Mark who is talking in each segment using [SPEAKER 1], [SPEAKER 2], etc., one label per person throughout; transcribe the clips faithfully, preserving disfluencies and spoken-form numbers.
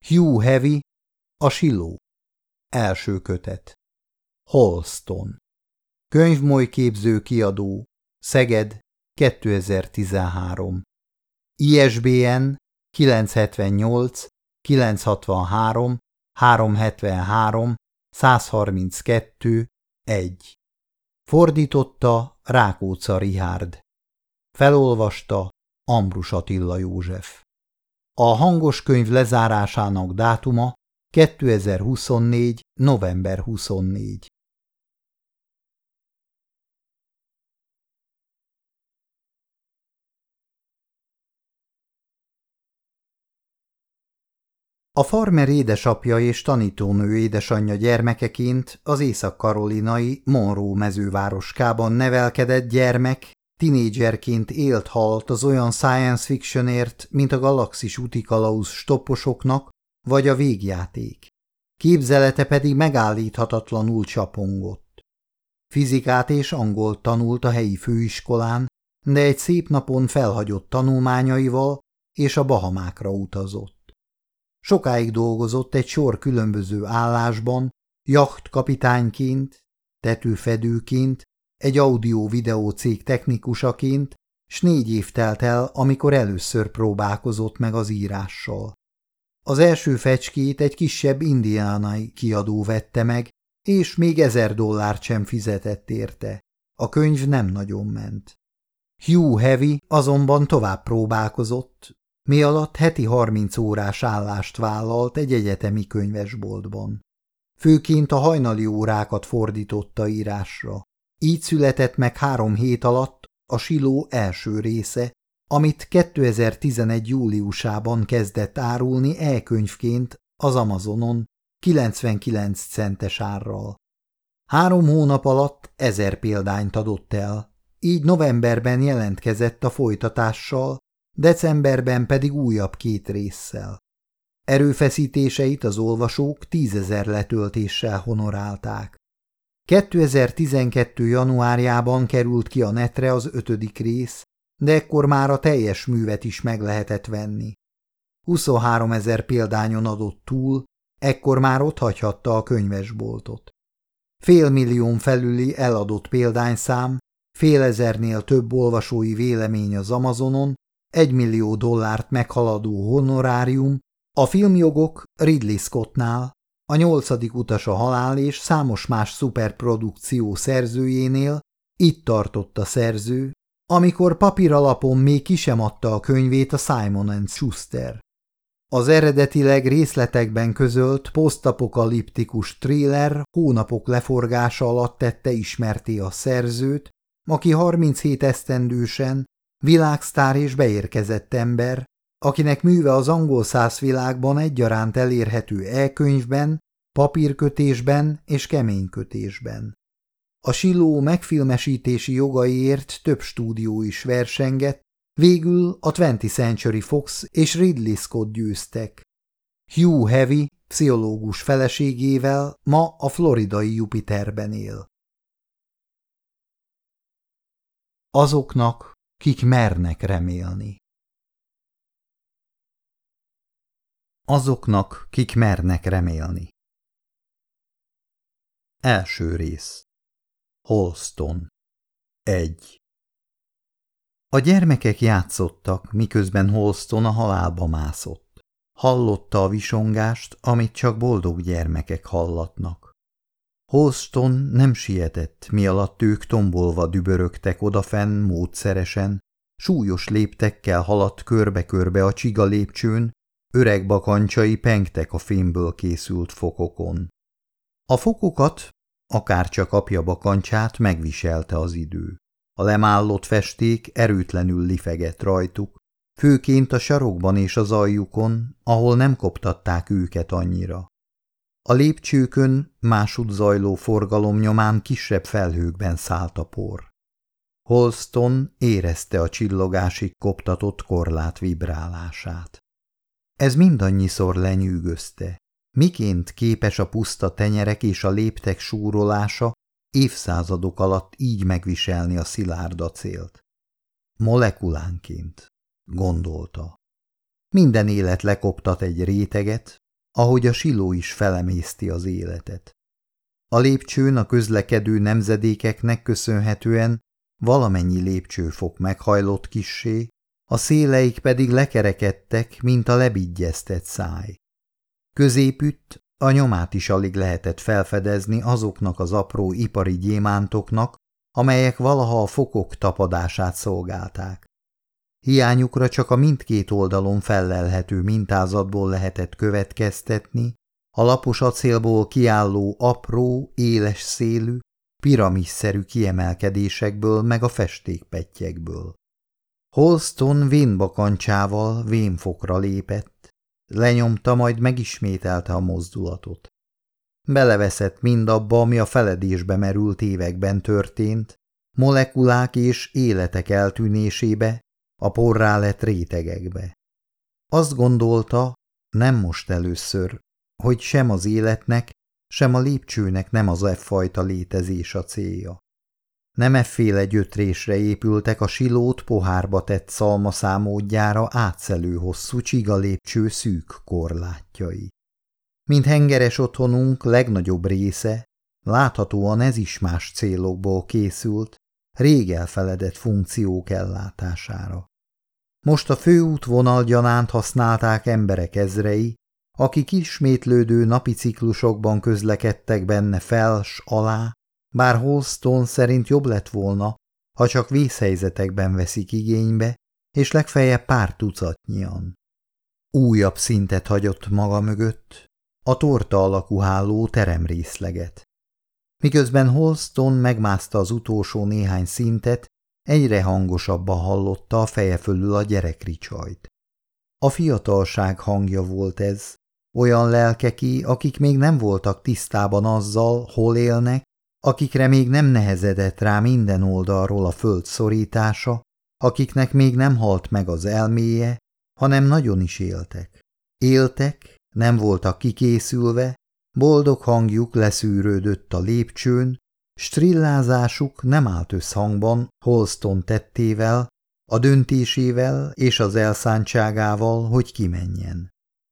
[SPEAKER 1] Hugh Heavy, a Siló. Első kötet. Holston. Könyvmoly-képző kiadó. Szeged, kétezer-tizenhárom. I S B N kilenc hetvennyolc kilencszázhatvanhárom háromszázhetvenhárom százharminckettő egy. Fordította Rákócza Richárd. Felolvasta Ambrus Attila József. A hangos könyv lezárásának dátuma kétezer-huszonnégy. november huszonnégy. A farmer édesapja és tanítónő édesanyja gyermekeként az észak-karolinai Monroe mezővároskában nevelkedett gyermek tinédzserként élt halt az olyan science fictionért, mint a Galaxis útikalauz stopposoknak vagy a Végjáték. Képzelete pedig megállíthatatlanul csapongott. Fizikát és angolt tanult a helyi főiskolán, de egy szép napon felhagyott tanulmányaival és a Bahamákra utazott. Sokáig dolgozott egy sor különböző állásban, jachtkapitányként, tetőfedőként, egy audio-videó cég technikusaként, s négy év telt el, amikor először próbálkozott meg az írással. Az első fecskét egy kisebb indiánai kiadó vette meg, és még ezer dollárt sem fizetett érte. A könyv nem nagyon ment. Hugh Heavy azonban tovább próbálkozott, mi alatt heti harminc órás állást vállalt egy egyetemi könyvesboltban. Főként a hajnali órákat fordította írásra. Így született meg három hét alatt a Siló első része, amit kétezer-tizenegy. júliusában kezdett árulni e-könyvként az Amazonon kilencvenkilenc centes árral. Három hónap alatt ezer példányt adott el, így novemberben jelentkezett a folytatással, decemberben pedig újabb két résszel. Erőfeszítéseit az olvasók tízezer letöltéssel honorálták. kétezer-tizenkettő. januárjában került ki a netre az ötödik rész, de ekkor már a teljes művet is meg lehetett venni. huszonháromezer példányon adott túl, ekkor már otthagyhatta a könyvesboltot. Félmillión felüli eladott példányszám, félezernél több olvasói vélemény az Amazonon, egymillió dollárt meghaladó honorárium, a filmjogok Ridley Scottnál, a nyolcadik utas a halál és számos más szuperprodukció szerzőjénél, itt tartott a szerző, amikor papíralapon még ki sem adta a könyvét a Simon and Schuster. Az eredetileg részletekben közölt posztapokaliptikus thriller hónapok leforgása alatt tette ismertté a szerzőt, aki harminchét esztendősen világsztár és beérkezett ember, akinek műve az angol száz világban egyaránt elérhető e-könyvben, papírkötésben és keménykötésben. A Siló megfilmesítési jogaiért több stúdió is versengett, végül a twentieth Century Fox és Ridley Scott győztek. Hugh Heavy pszichológus feleségével ma a floridai Jupiterben él. Azoknak, kik mernek remélni. Azoknak, kik mernek remélni. Első rész. Holston. egy. A gyermekek játszottak, miközben Holston a halálba mászott. Hallotta a visongást, amit csak boldog gyermekek hallatnak. Holston nem sietett, mi alatt ők tombolva dübörögtek odafenn módszeresen, súlyos léptekkel haladt körbe-körbe a csiga lépcsőn, öreg bakancsai pengtek a fémből készült fokokon. A fokokat, akárcsak apja bakancsát megviselte az idő. A lemállott festék erőtlenül lifegett rajtuk, főként a sarokban és az aljukon, ahol nem koptatták őket annyira. A lépcsőkön másút zajló forgalom nyomán kisebb felhőkben szállt a por. Holston érezte a csillogásig koptatott korlát vibrálását. Ez mindannyiszor lenyűgözte. Miként képes a puszta tenyerek és a léptek súrolása évszázadok alatt így megviselni a szilárd acélt? Molekulánként, gondolta. Minden élet lekoptat egy réteget, ahogy a siló is felemészti az életet. A lépcsőn a közlekedő nemzedékeknek köszönhetően valamennyi lépcsőfok meghajlott kissé, a széleik pedig lekerekedtek, mint a lebigyeztett száj. Középütt a nyomát is alig lehetett felfedezni azoknak az apró ipari gyémántoknak, amelyek valaha a fokok tapadását szolgálták. Hiányukra csak a mindkét oldalon fellelhető mintázatból lehetett következtetni, a lapos acélból kiálló apró, éles szélű, piramisszerű kiemelkedésekből meg a festékpettyekből. Holston vénbakancsával vénfokra lépett, lenyomta, majd megismételte a mozdulatot. Beleveszett mindabba, ami a feledésbe merült években történt, molekulák és életek eltűnésébe, a porrá lett rétegekbe. Azt gondolta, nem most először, hogy sem az életnek, sem a lépcsőnek nem az e fajta létezés a célja. Nem efféle gyötrésre épültek a silót pohárba tett szalmaszámódjára átszelő hosszú csiga lépcső szűk korlátjai. Mint hengeres otthonunk legnagyobb része, láthatóan ez is más célokból készült, rég elfeledett funkciók ellátására. Most a főútvonal gyanánt használták emberek ezrei, akik ismétlődő napi ciklusokban közlekedtek benne fels alá, bár Holston szerint jobb lett volna, ha csak vészhelyzetekben veszik igénybe, és legfeljebb pár tucatnyian. Újabb szintet hagyott maga mögött, a torta alakú háló teremrészleget. Miközben Holston megmászta az utolsó néhány szintet, egyre hangosabban hallotta a feje fölül a gyerekricsajt. A fiatalság hangja volt ez, olyan lelkeké, akik még nem voltak tisztában azzal, hol élnek, akikre még nem nehezedett rá minden oldalról a föld szorítása, akiknek még nem halt meg az elméje, hanem nagyon is éltek. Éltek, nem voltak kikészülve, boldog hangjuk leszűrődött a lépcsőn, strillázásuk nem állt összhangban Holston tettével, a döntésével és az elszántságával, hogy kimenjen.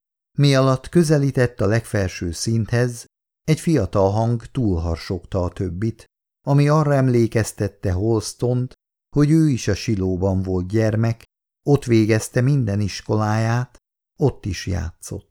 [SPEAKER 1] Mi alatt közelített a legfelső szinthez, egy fiatal hang túlharsogta a többit, ami arra emlékeztette Holstont, hogy ő is a silóban volt gyermek, ott végezte minden iskoláját, ott is játszott.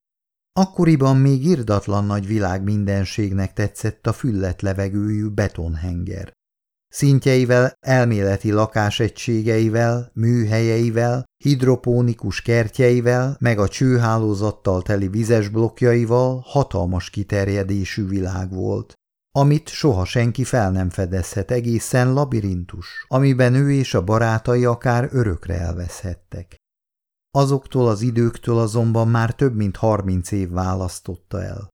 [SPEAKER 1] Akkoriban még irdatlan nagy világ mindenségnek tetszett a füllet levegőjű betonhenger. Szintjeivel, elméleti lakásegységeivel, műhelyeivel, hidropónikus kertjeivel, meg a csőhálózattal teli vizes blokkjaival hatalmas kiterjedésű világ volt, amit soha senki fel nem fedezhet, egészen labirintus, amiben ő és a barátai akár örökre elveszhettek. Azoktól az időktől azonban már több mint harminc év választotta el.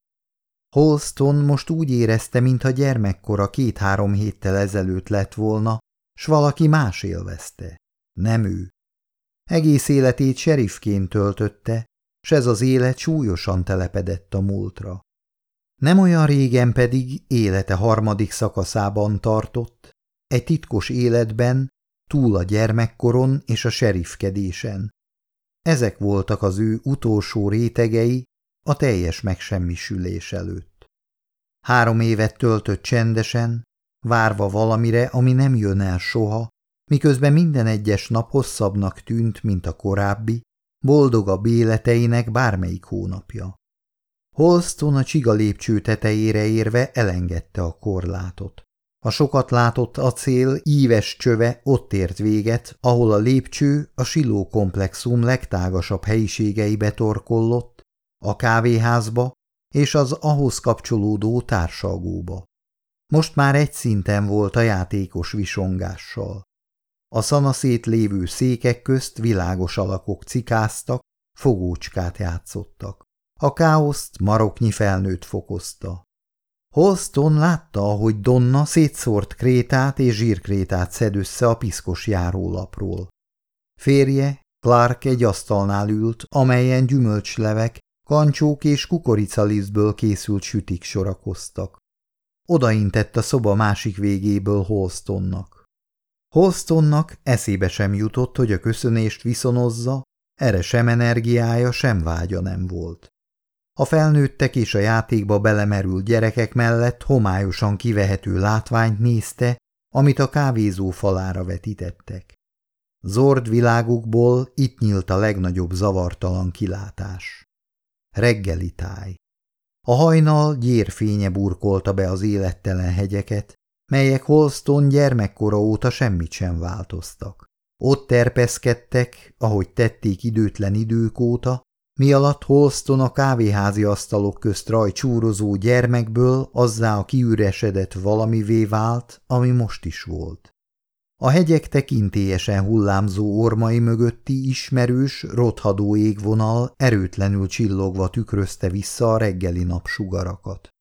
[SPEAKER 1] Holston most úgy érezte, mintha gyermekkora két-három héttel ezelőtt lett volna, s valaki más élvezte, nem ő. Egész életét seriffként töltötte, s ez az élet súlyosan telepedett a múltra. Nem olyan régen pedig élete harmadik szakaszában tartott, egy titkos életben, túl a gyermekkoron és a seriffkedésen. Ezek voltak az ő utolsó rétegei a teljes megsemmisülés előtt. Három évet töltött csendesen, várva valamire, ami nem jön el soha, miközben minden egyes nap hosszabbnak tűnt, mint a korábbi, boldogabb életeinek bármelyik hónapja. Holston a csiga lépcső tetejére érve elengedte a korlátot. A sokat látott acél íves csöve ott ért véget, ahol a lépcső a Siló komplexum legtágasabb helyiségeibe torkollott, a kávéházba és az ahhoz kapcsolódó társalgóba. Most már egy szinten volt a játékos visongással. A szanaszét lévő székek közt világos alakok cikáztak, fogócskát játszottak. A káoszt maroknyi felnőtt fokozta. Holston látta, ahogy Donna szétszórt krétát és zsírkrétát szed össze a piszkos járólapról. Férje, Clark egy asztalnál ült, amelyen gyümölcslevek, kancsók és kukoricalisztből készült sütik sorakoztak. Odaintett a szoba másik végéből Holstonnak. Holstonnak eszébe sem jutott, hogy a köszönést viszonozza, erre sem energiája, sem vágya nem volt. A felnőttek és a játékba belemerült gyerekek mellett homályosan kivehető látványt nézte, amit a kávézó falára vetítettek. Zord világukból itt nyílt a legnagyobb zavartalan kilátás. Reggeli táj. A hajnal gyérfénye burkolta be az élettelen hegyeket, melyek Holston gyermekkora óta semmit sem változtak. Ott terpeszkedtek, ahogy tették időtlen idők óta, mi alatt Holston a kávéházi asztalok közt rajcsúrozó gyermekből azzá a kiüresedett valamivé vált, ami most is volt. A hegyek tekintélyesen hullámzó ormai mögötti ismerős, rothadó égvonal erőtlenül csillogva tükrözte vissza a reggeli napsugarakat.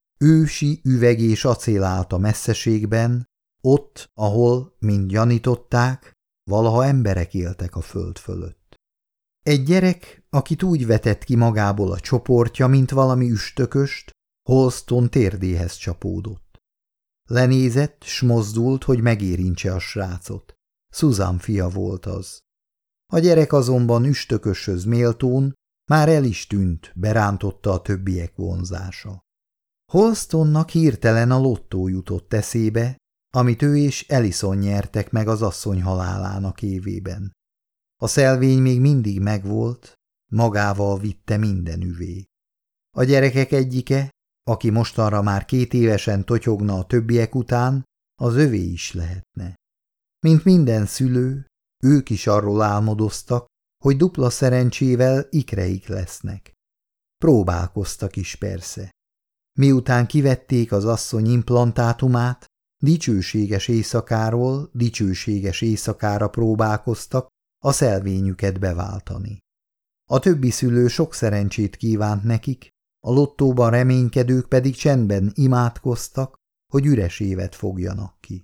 [SPEAKER 1] Ősi üveg és acél állt a messzeségben, ott, ahol, mint gyanították, valaha emberek éltek a föld fölött. Egy gyerek, akit úgy vetett ki magából a csoportja, mint valami üstököst, Holston térdéhez csapódott. Lenézett, s mozdult, hogy megérintse a srácot. Susan fia volt az. A gyerek azonban üstököshöz méltón már el is tűnt, berántotta a többiek vonzása. Holstonnak hirtelen a lottó jutott eszébe, amit ő és Ellison nyertek meg az asszony halálának évében. A szelvény még mindig megvolt, magával vitte minden üvé. A gyerekek egyike, aki mostanra már két évesen totyogna a többiek után, az övé is lehetne. Mint minden szülő, ők is arról álmodoztak, hogy dupla szerencsével ikreik lesznek. Próbálkoztak is persze. Miután kivették az asszony implantátumát, dicsőséges éjszakáról dicsőséges éjszakára próbálkoztak a szelvényüket beváltani. A többi szülő sok szerencsét kívánt nekik, a lottóban reménykedők pedig csendben imádkoztak, hogy üres évet fogjanak ki.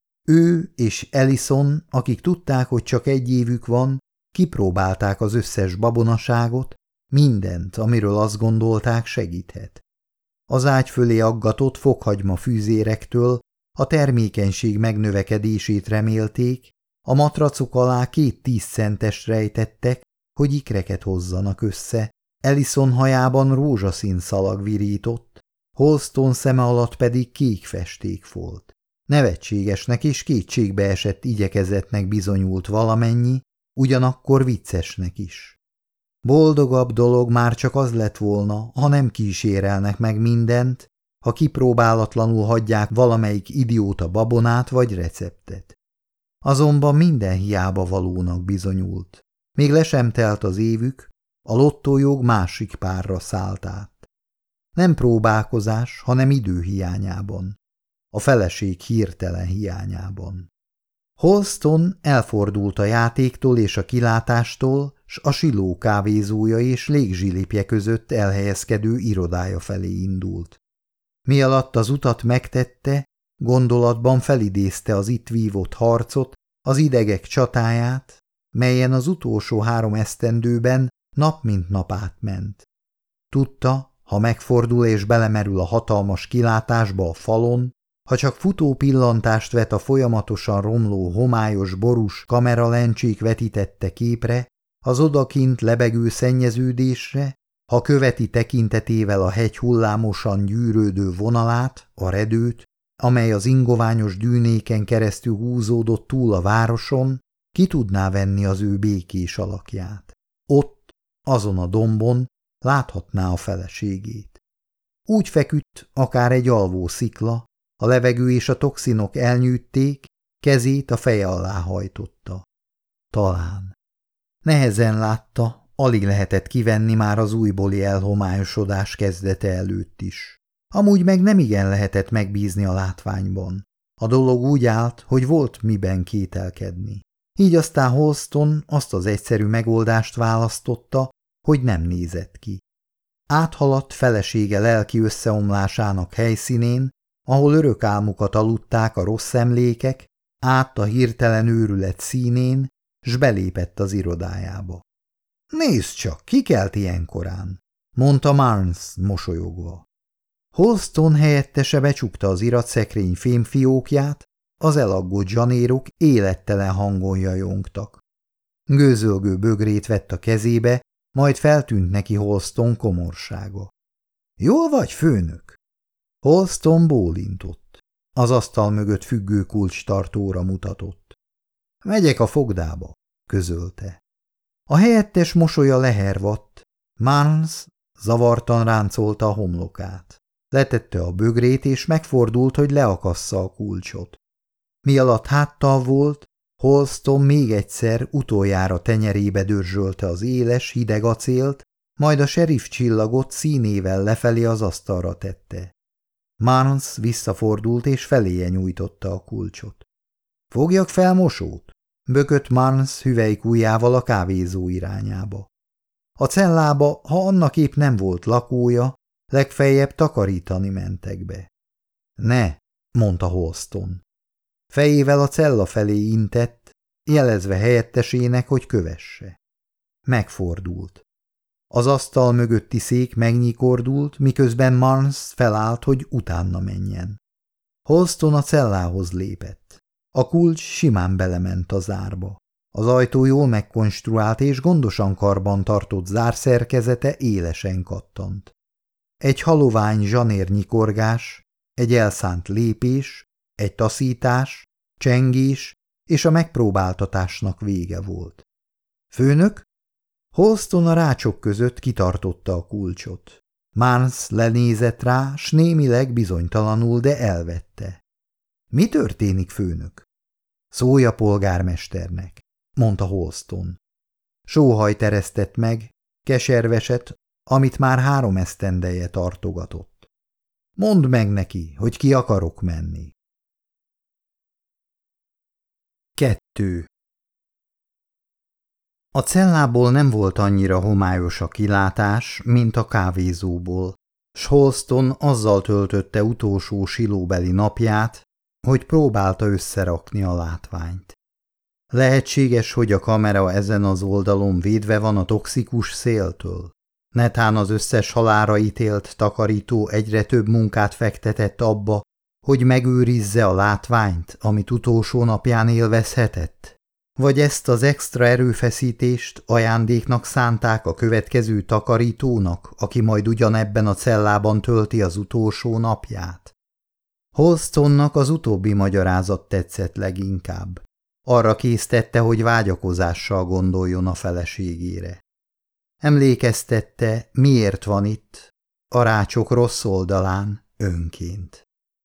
[SPEAKER 1] Ő és Ellison, akik tudták, hogy csak egy évük van, kipróbálták az összes babonaságot, mindent, amiről azt gondolták, segíthet. Az ágy fölé aggatott fokhagyma fűzérektől a termékenység megnövekedését remélték, a matracok alá két tíz centest rejtettek, hogy ikreket hozzanak össze, Ellison hajában rózsaszín szalag virított, Holston szeme alatt pedig kék festék volt. Nevetségesnek és kétségbeesett igyekezetnek bizonyult valamennyi, ugyanakkor viccesnek is. Boldogabb dolog már csak az lett volna, ha nem kísérelnek meg mindent, ha kipróbálatlanul hagyják valamelyik idióta babonát vagy receptet. Azonban minden hiába valónak bizonyult. Még le sem telt az évük, a lottójog másik párra szállt át. Nem próbálkozás, hanem idő hiányában. A feleség hirtelen hiányában. Holston elfordult a játéktól és a kilátástól, s a Siló kávézója és légzsilipje között elhelyezkedő irodája felé indult. Mi alatt az utat megtette, gondolatban felidézte az itt vívott harcot, az idegek csatáját, melyen az utolsó három esztendőben nap mint nap átment. Tudta, ha megfordul és belemerül a hatalmas kilátásba a falon, ha csak futó pillantást vet a folyamatosan romló homályos borús kameralencsék vetítette képre, az odakint lebegő szennyeződésre, ha követi tekintetével a hegy hullámosan gyűrődő vonalát, a redőt, amely az ingoványos dűnéken keresztül húzódott túl a városon, ki tudná venni az ő békés alakját. Ott, azon a dombon láthatná a feleségét. Úgy feküdt, akár egy alvó szikla, a levegő és a toxinok elnyűjték, kezét a feje alá hajtotta. Talán. Nehezen látta, alig lehetett kivenni már az újbóli elhomályosodás kezdete előtt is. Amúgy meg nem igen lehetett megbízni a látványban. A dolog úgy állt, hogy volt miben kételkedni. Így aztán Holston azt az egyszerű megoldást választotta, hogy nem nézett ki. Áthaladt felesége lelki összeomlásának helyszínén, ahol örök álmukat aludták a rossz emlékek, át a hirtelen őrület színén, s belépett az irodájába. Nézd csak, ki kelt ilyen korán, mondta Marnes mosolyogva. Holston helyettese becsukta az iratszekrény fémfiókját, az elaggott zsanérok élettelen hangon jajongtak. Gőzölgő bögrét vett a kezébe, Majd feltűnt neki Holston komorsága. Jól vagy, főnök? Holston bólintott. Az asztal mögött függő kulcstartóra mutatott. Megyek a fogdába, közölte. A helyettes mosolya lehervadt. Marnes zavartan ráncolta a homlokát. Letette a bögrét, és megfordult, hogy leakassza a kulcsot. Mi alatt háttal volt, Holston még egyszer utoljára tenyerébe dörzsölte az éles, hideg acélt, majd a sheriff csillagot színével lefelé az asztalra tette. Marnes visszafordult, és feléje nyújtotta a kulcsot. Fogjak fel mosót? Bökött Marnes hüvelykujjával a kávézó irányába. A cellába, ha annak épp nem volt lakója, legfeljebb takarítani mentek be. Ne, mondta Holston. Fejével a cella felé intett, jelezve helyettesének, hogy kövesse. Megfordult. Az asztal mögötti szék megnyikordult, miközben Marnes felállt, hogy utána menjen. Holston a cellához lépett. A kulcs simán belement a zárba. Az ajtó jól megkonstruált és gondosan karban tartott zárszerkezete élesen kattant. Egy halovány zsanérnyikorgás, egy elszánt lépés, egy taszítás, csengés és a megpróbáltatásnak vége volt. Főnök? Holston a rácsok között kitartotta a kulcsot. Marnes lenézett rá, s némileg bizonytalanul, de elvette. Mi történik, főnök? Szólj a polgármesternek, mondta Holston. Sóhajt eresztett meg, keserveset, amit már három esztendeje tartogatott. Mondd meg neki, hogy ki akarok menni. Kettő. A cellából nem volt annyira homályos a kilátás, mint a kávézóból, s Holston azzal töltötte utolsó silóbeli napját, hogy próbálta összerakni a látványt. Lehetséges, hogy a kamera ezen az oldalon védve van a toxikus széltől. Netán az összes halálra ítélt takarító egyre több munkát fektetett abba, hogy megőrizze a látványt, amit utolsó napján élvezhetett? Vagy ezt az extra erőfeszítést ajándéknak szánták a következő takarítónak, aki majd ugyanebben a cellában tölti az utolsó napját? Holstonnak az utóbbi magyarázat tetszett leginkább. Arra késztette, hogy vágyakozással gondoljon a feleségére. Emlékeztette, miért van itt, a rácsok rossz oldalán, önként.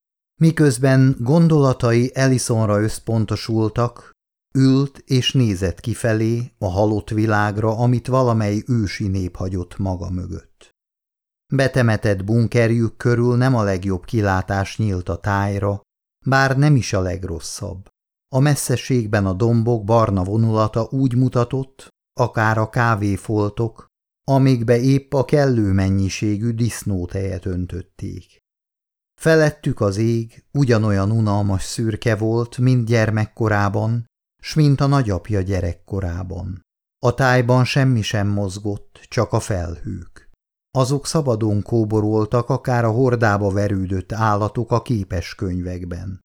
[SPEAKER 1] Miközben gondolatai Ellisonra összpontosultak, ült és nézett kifelé a halott világra, amit valamely ősi nép hagyott maga mögött. Betemetett bunkerjük körül nem a legjobb kilátás nyílt a tájra, bár nem is a legrosszabb. A messzeségben a dombok barna vonulata úgy mutatott, akár a kávéfoltok, amikbe épp a kellő mennyiségű disznótejet öntötték. Felettük az ég ugyanolyan unalmas szürke volt, mint gyermekkorában, s mint a nagyapja gyerekkorában. A tájban semmi sem mozgott, csak a felhők. Azok szabadon kóboroltak, akár a hordába verődött állatok a képeskönyvekben.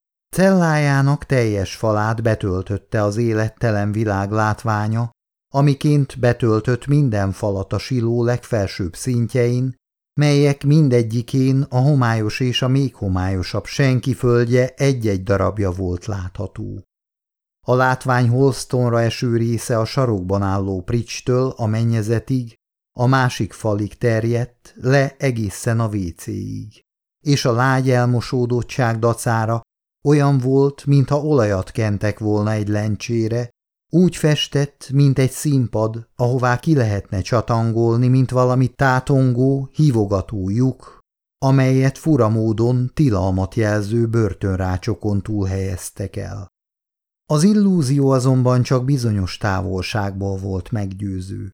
[SPEAKER 1] Cellájának teljes falát betöltötte az élettelen világ látványa, amiként betöltött minden falat a siló legfelsőbb szintjein, melyek mindegyikén a homályos és a még homályosabb senki földje egy-egy darabja volt látható. A látvány Holstonra eső része a sarokban álló pricstől a mennyezetig, a másik falig terjedt le egészen a vécéig, és a lágy elmosódottság dacára olyan volt, mintha olajat kentek volna egy lencsére, úgy festett, mint egy színpad, ahová ki lehetne csatangolni, mint valami tátongó, hívogató lyuk, amelyet furamódon tilalmat jelző börtönrácsokon túl helyeztek el. Az illúzió azonban csak bizonyos távolságból volt meggyőző.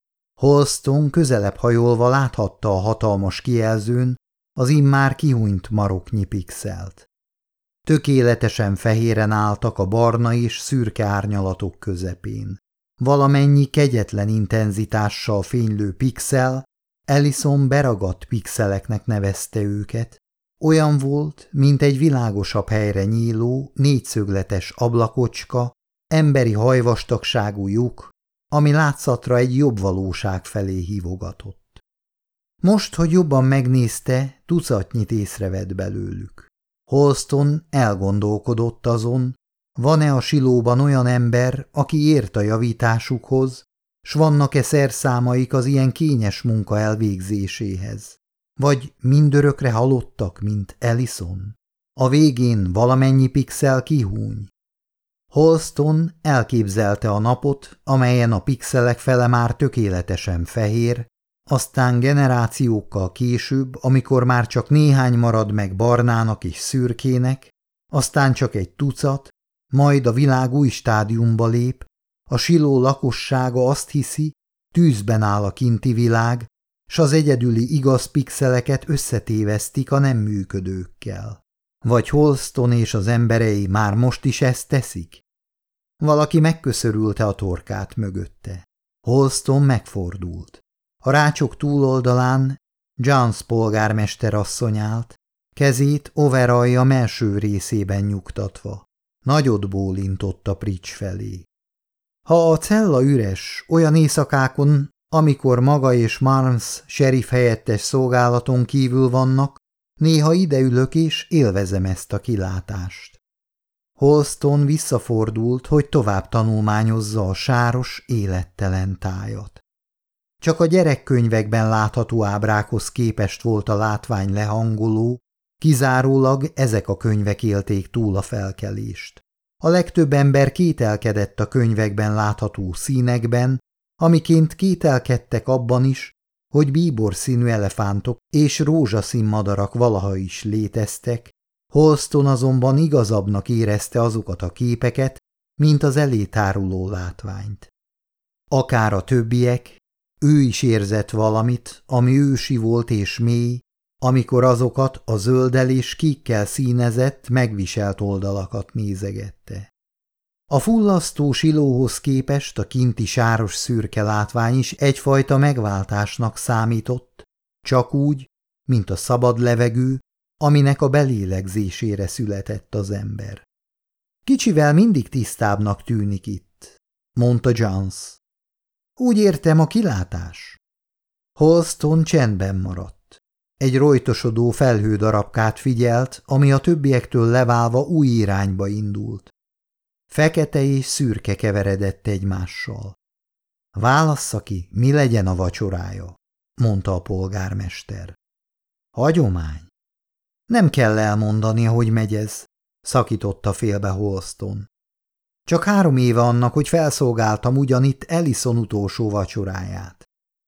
[SPEAKER 1] Holston közelebb hajolva láthatta a hatalmas kijelzőn az immár kihúnyt maroknyi pixelt. Tökéletesen fehéren álltak a barna és szürke árnyalatok közepén. Valamennyi kegyetlen intenzitással fénylő pixel, Ellison beragadt pixeleknek nevezte őket, olyan volt, mint egy világosabb helyre nyíló, négyszögletes ablakocska, emberi hajvastagságú lyuk, ami látszatra egy jobb valóság felé hívogatott. Most, hogy jobban megnézte, tucatnyit észrevett belőlük. Holston elgondolkodott azon, van-e a silóban olyan ember, aki ért a javításukhoz, s vannak-e szerszámaik az ilyen kényes munka elvégzéséhez, vagy mindörökre halottak, mint Ellison. A végén valamennyi pixel kihúny. Holston elképzelte a napot, amelyen a pixelek fele már tökéletesen fehér, aztán generációkkal később, amikor már csak néhány marad meg barnának és szürkének, aztán csak egy tucat, majd a világ új stádiumba lép, a siló lakossága azt hiszi, tűzben áll a kinti világ, s az egyedüli igaz pixeleket összetévesztik a nem működőkkel. Vagy Holston és az emberei már most is ezt teszik? Valaki megköszörülte a torkát mögötte. Holston megfordult. A rácsok túloldalán Jones polgármester asszony állt, kezét overallja melső részében nyugtatva. Nagyot bólintott a Pritch felé. Ha a cella üres, olyan éjszakákon, amikor maga és Marnes sheriff helyettes szolgálaton kívül vannak, néha ideülök és élvezem ezt a kilátást. Holston visszafordult, hogy tovább tanulmányozza a sáros, élettelen tájat. Csak a gyerekkönyvekben látható ábrákhoz képest volt a látvány lehangoló, kizárólag ezek a könyvek élték túl a felkelést. A legtöbb ember kételkedett a könyvekben látható színekben, amiként kételkedtek abban is, hogy bíborszínű elefántok és rózsaszín madarak valaha is léteztek, Holston azonban igazabbnak érezte azokat a képeket, mint az elé táruló látványt. Akár a többiek, ő is érzett valamit, ami ősi volt és mély, amikor azokat a zölddel és kékkel színezett, megviselt oldalakat nézegette. A fullasztó silóhoz képest a kinti sáros szürke látvány is egyfajta megváltásnak számított, csak úgy, mint a szabad levegő, aminek a belélegzésére született az ember. Kicsivel mindig tisztábbnak tűnik itt, mondta Jones. Úgy értem, a kilátás. Holston csendben maradt. Egy rojtosodó felhődarabkát figyelt, ami a többiektől leválva új irányba indult. Fekete és szürke keveredett egymással. Válassza ki, mi legyen a vacsorája, mondta a polgármester. Hagyomány. Nem kell elmondania, hogy megy ez, szakította félbe Holston. Csak három éve annak, hogy felszolgáltam ugyanitt Ellison utolsó vacsoráját.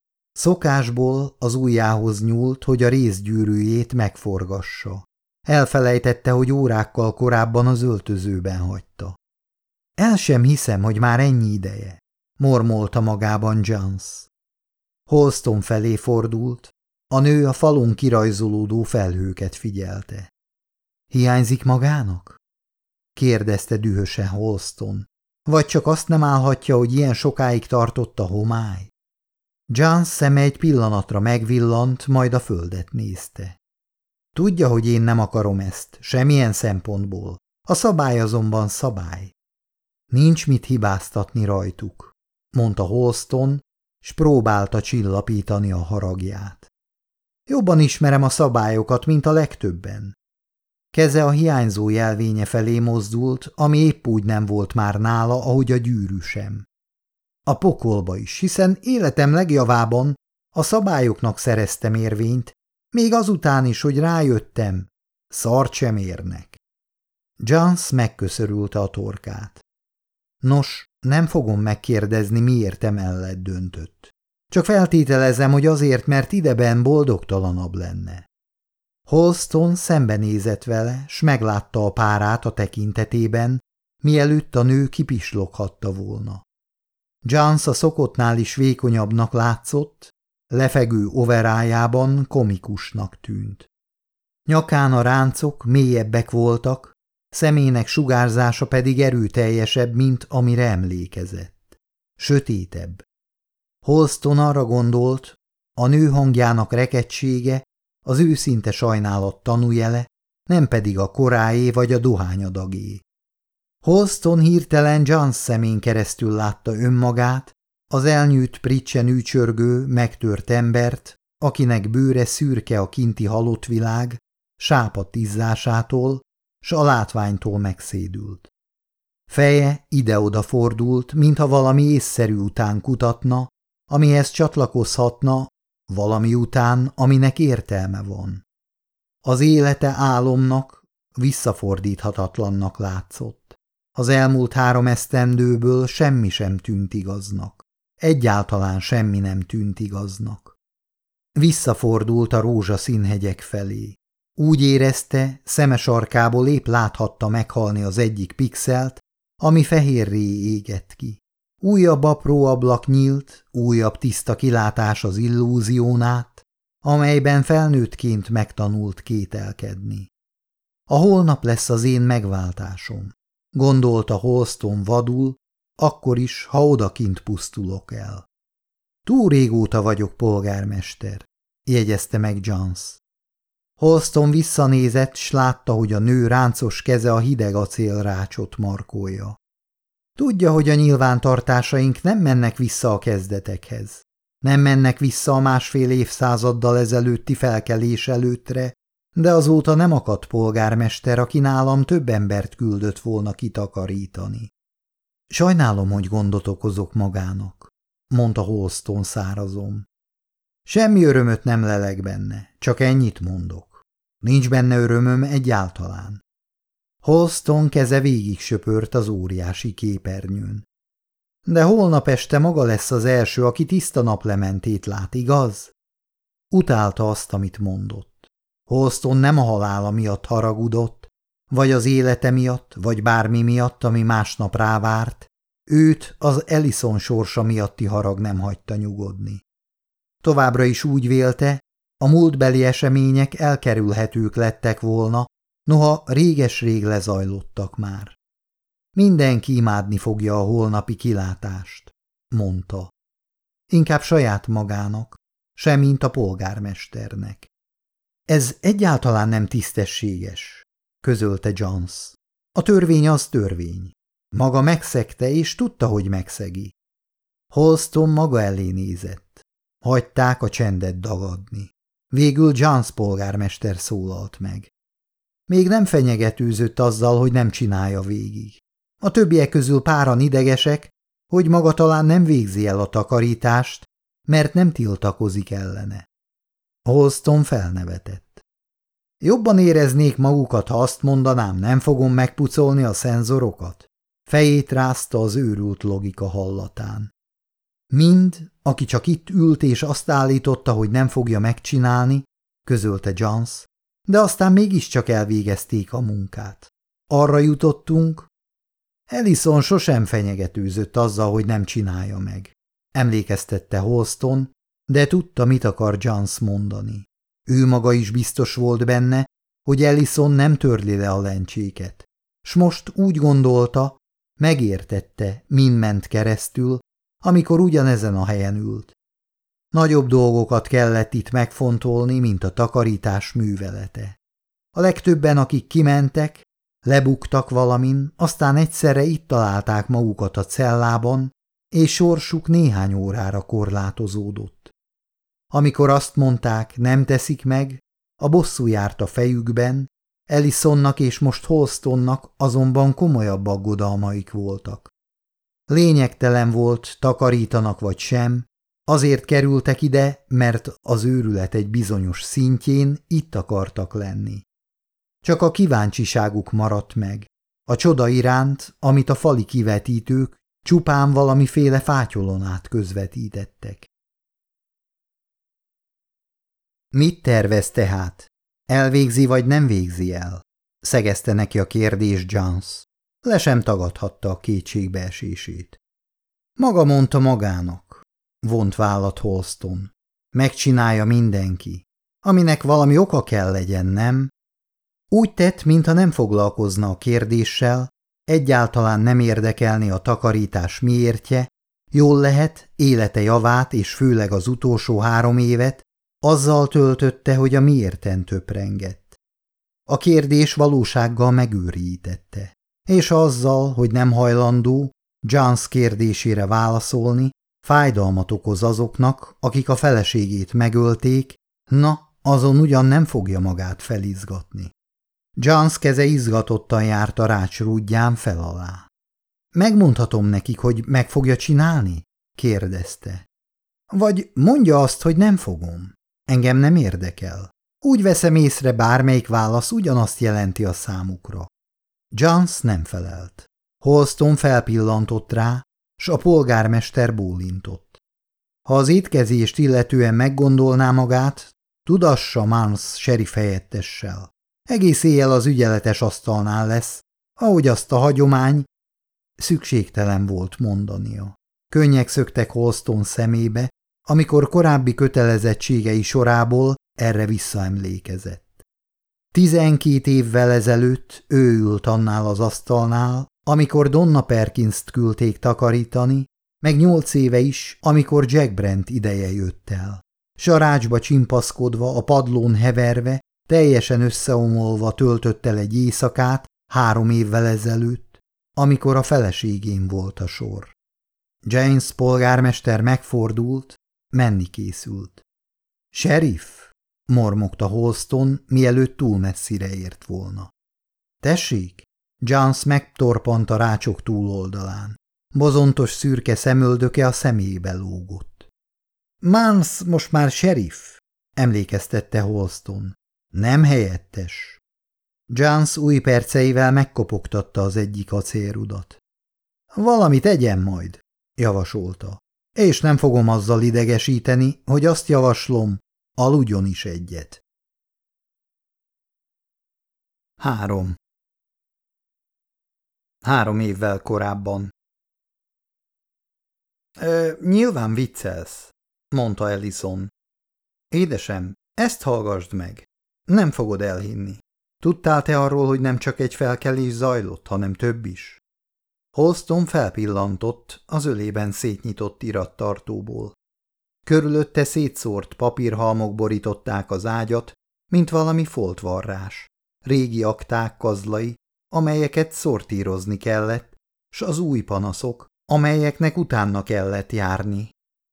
[SPEAKER 1] Szokásból az ujjához nyúlt, hogy a rézgyűrűjét megforgassa. Elfelejtette, hogy órákkal korábban az öltözőben hagyta. El sem hiszem, hogy már ennyi ideje, mormolta magában Jones. Holston felé fordult, a nő a falon kirajzolódó felhőket figyelte. Hiányzik magának? kérdezte dühösen Holston. Vagy csak azt nem állhatja, hogy ilyen sokáig tartott a homály? Jones szeme egy pillanatra megvillant, majd a földet nézte. Tudja, hogy én nem akarom ezt, semmilyen szempontból. A szabály azonban szabály. Nincs mit hibáztatni rajtuk, mondta Holston, s próbálta csillapítani a haragját. Jobban ismerem a szabályokat, mint a legtöbben. Keze a hiányzó jelvénye felé mozdult, ami épp úgy nem volt már nála, ahogy a gyűrű sem. A pokolba is, hiszen életem legjavában a szabályoknak szereztem érvényt, még azután is, hogy rájöttem, szart sem érnek. Jones megköszörülte a torkát. Nos, nem fogom megkérdezni, miért emellett döntött. Csak feltételezem, hogy azért, mert ideben boldogtalanabb lenne. Holston szembenézett vele, s meglátta a párát a tekintetében, mielőtt a nő kipisloghatta volna. Jones a szokottnál is vékonyabbnak látszott, lefegő overájában komikusnak tűnt. Nyakán a ráncok mélyebbek voltak, szemének sugárzása pedig erőteljesebb, mint amire emlékezett. Sötétebb. Holston arra gondolt, a nő hangjának rekedtsége az őszinte sajnálat tanújele, nem pedig a koráé vagy a dohányadagé. Holston hirtelen Jones szemén keresztül látta önmagát, Az elnyűjt pricsen ücsörgő, megtört embert, akinek bőre szürke a kinti halott világ, sápadt izzásától, s a látványtól megszédült. Feje ide-oda fordult, mintha valami észszerű után kutatna, amihez csatlakozhatna, valami után, aminek értelme van. Az élete álomnak, visszafordíthatatlannak látszott. Az elmúlt három esztendőből semmi sem tűnt igaznak. Egyáltalán semmi nem tűnt igaznak. Visszafordult a rózsaszínhegyek felé. Úgy érezte, szeme sarkából épp láthatta meghalni az egyik pixelt, ami fehérré égett ki. Újabb apró ablak nyílt, újabb tiszta kilátás az illúzión át, amelyben felnőttként megtanult kételkedni. A holnap lesz az én megváltásom, gondolta Holston vadul, akkor is, ha odakint pusztulok el. Túl régóta vagyok polgármester, jegyezte meg Jones. Holston visszanézett, s látta, hogy a nő ráncos keze a hideg acélrácsot markolja. Tudja, hogy a nyilvántartásaink nem mennek vissza a kezdetekhez. Nem mennek vissza a másfél évszázaddal ezelőtti felkelés előttre, de azóta nem akadt polgármester, aki nálam több embert küldött volna kitakarítani. Sajnálom, hogy gondot okozok magának, mondta Holston szárazon. Semmi örömöt nem leleg benne, csak ennyit mondok. Nincs benne örömöm egyáltalán. Holston keze végig söpört az óriási képernyőn. De holnap este maga lesz az első, aki tiszta naplementét lát, igaz? Utálta azt, amit mondott. Holston nem a halála miatt haragudott, vagy az élete miatt, vagy bármi miatt, ami másnap rávárt, őt az Ellison sorsa miatti harag nem hagyta nyugodni. Továbbra is úgy vélte, a múltbeli események elkerülhetők lettek volna, noha réges-rég lezajlottak már. Mindenki imádni fogja a holnapi kilátást, mondta. Inkább saját magának, semmint a polgármesternek. Ez egyáltalán nem tisztességes, közölte Jones. A törvény az törvény. Maga megszegte, és tudta, hogy megszegi. Holston maga elé nézett. Hagyták a csendet dagadni. Végül Jones polgármester szólalt meg. Még nem fenyegetőzött azzal, hogy nem csinálja végig. A többiek közül páran idegesek, hogy maga talán nem végzi el a takarítást, mert nem tiltakozik ellene. Holston felnevetett. Jobban éreznék magukat, ha azt mondanám, nem fogom megpucolni a szenzorokat? Fejét rázta az őrült logika hallatán. Mind, aki csak itt ült és azt állította, hogy nem fogja megcsinálni, közölte Jones, de aztán mégiscsak elvégezték a munkát. Arra jutottunk, Ellison sosem fenyegetőzött azzal, hogy nem csinálja meg. Emlékeztette Holston, de tudta, mit akar Jones mondani. Ő maga is biztos volt benne, hogy Ellison nem törli le a lencséket, s most úgy gondolta, megértette, min ment keresztül, amikor ugyanezen a helyen ült. Nagyobb dolgokat kellett itt megfontolni, mint a takarítás művelete. A legtöbben, akik kimentek, lebuktak valamin, aztán egyszerre itt találták magukat a cellában, és sorsuk néhány órára korlátozódott. Amikor azt mondták, nem teszik meg, a bosszú járt a fejükben, Ellisonnak és most Holstonnak azonban komolyabb aggodalmaik voltak. Lényegtelen volt, takarítanak vagy sem, azért kerültek ide, mert az őrület egy bizonyos szintjén itt akartak lenni. Csak a kíváncsiságuk maradt meg, a csoda iránt, amit a fali kivetítők csupán valamiféle fátyolon át közvetítettek. Mit tervez tehát? Elvégzi vagy nem végzi el? Szegezte neki a kérdés Jones. Le sem tagadhatta a kétségbeesését. Maga mondta magának, vont vállat Holston. Megcsinálja mindenki. Aminek valami oka kell legyen, nem? Úgy tett, mintha nem foglalkozna a kérdéssel, egyáltalán nem érdekelni a takarítás miértje, jól lehet, élete javát és főleg az utolsó három évet azzal töltötte, hogy a miérten töprengett. A kérdés valósággal megőrítette, és azzal, hogy nem hajlandó Jones kérdésére válaszolni, Fájdalmat okoz azoknak, akik a feleségét megölték, na, azon ugyan nem fogja magát felizgatni. Giles keze izgatottan járt a rács rúdján fel alá. Megmondhatom nekik, hogy meg fogja csinálni? Kérdezte. Vagy mondja azt, hogy nem fogom. Engem nem érdekel. Úgy veszem észre, bármelyik válasz ugyanazt jelenti a számukra. Giles nem felelt. Holston felpillantott rá, s a polgármester bólintott. Ha az étkezést illetően meggondolná magát, tudassa Mans sheriff helyettessel. Egész éjjel az ügyeletes asztalnál lesz, ahogy azt a hagyomány. Szükségtelen volt mondania. Könnyek szöktek Holston szemébe, amikor korábbi kötelezettségei sorából erre visszaemlékezett. Tizenkét évvel ezelőtt ő ült annál az asztalnál, amikor Donna Perkinst küldték takarítani, meg nyolc éve is, amikor Jack Brent ideje jött el. Sarácsba csimpaszkodva, a padlón heverve, teljesen összeomolva töltött el egy éjszakát három évvel ezelőtt, amikor a feleségén volt a sor. James polgármester megfordult, menni készült. Sheriff, mormogta Holston, mielőtt túl messzire ért volna. Tessék? Giles megtorpant a rácsok túloldalán. Bozontos szürke szemöldöke a szemébe lógott. Mans most már sheriff, emlékeztette Holston. Nem helyettes. Giles új perceivel megkopogtatta az egyik acélrudat. Valamit tegyen majd, javasolta. És nem fogom azzal idegesíteni, hogy azt javaslom, aludjon is egyet. Három. Három évvel korábban. Ö, nyilván viccelsz, mondta Ellison. Édesem, ezt hallgassd meg. Nem fogod elhinni. Tudtál te arról, hogy nem csak egy felkelés zajlott, hanem több is? Holston felpillantott az ölében szétnyitott irattartóból. Körülötte szétszórt papírhalmok borították az ágyat, mint valami foltvarrás. Régi akták kazlai, amelyeket szortírozni kellett, s az új panaszok, amelyeknek utána kellett járni.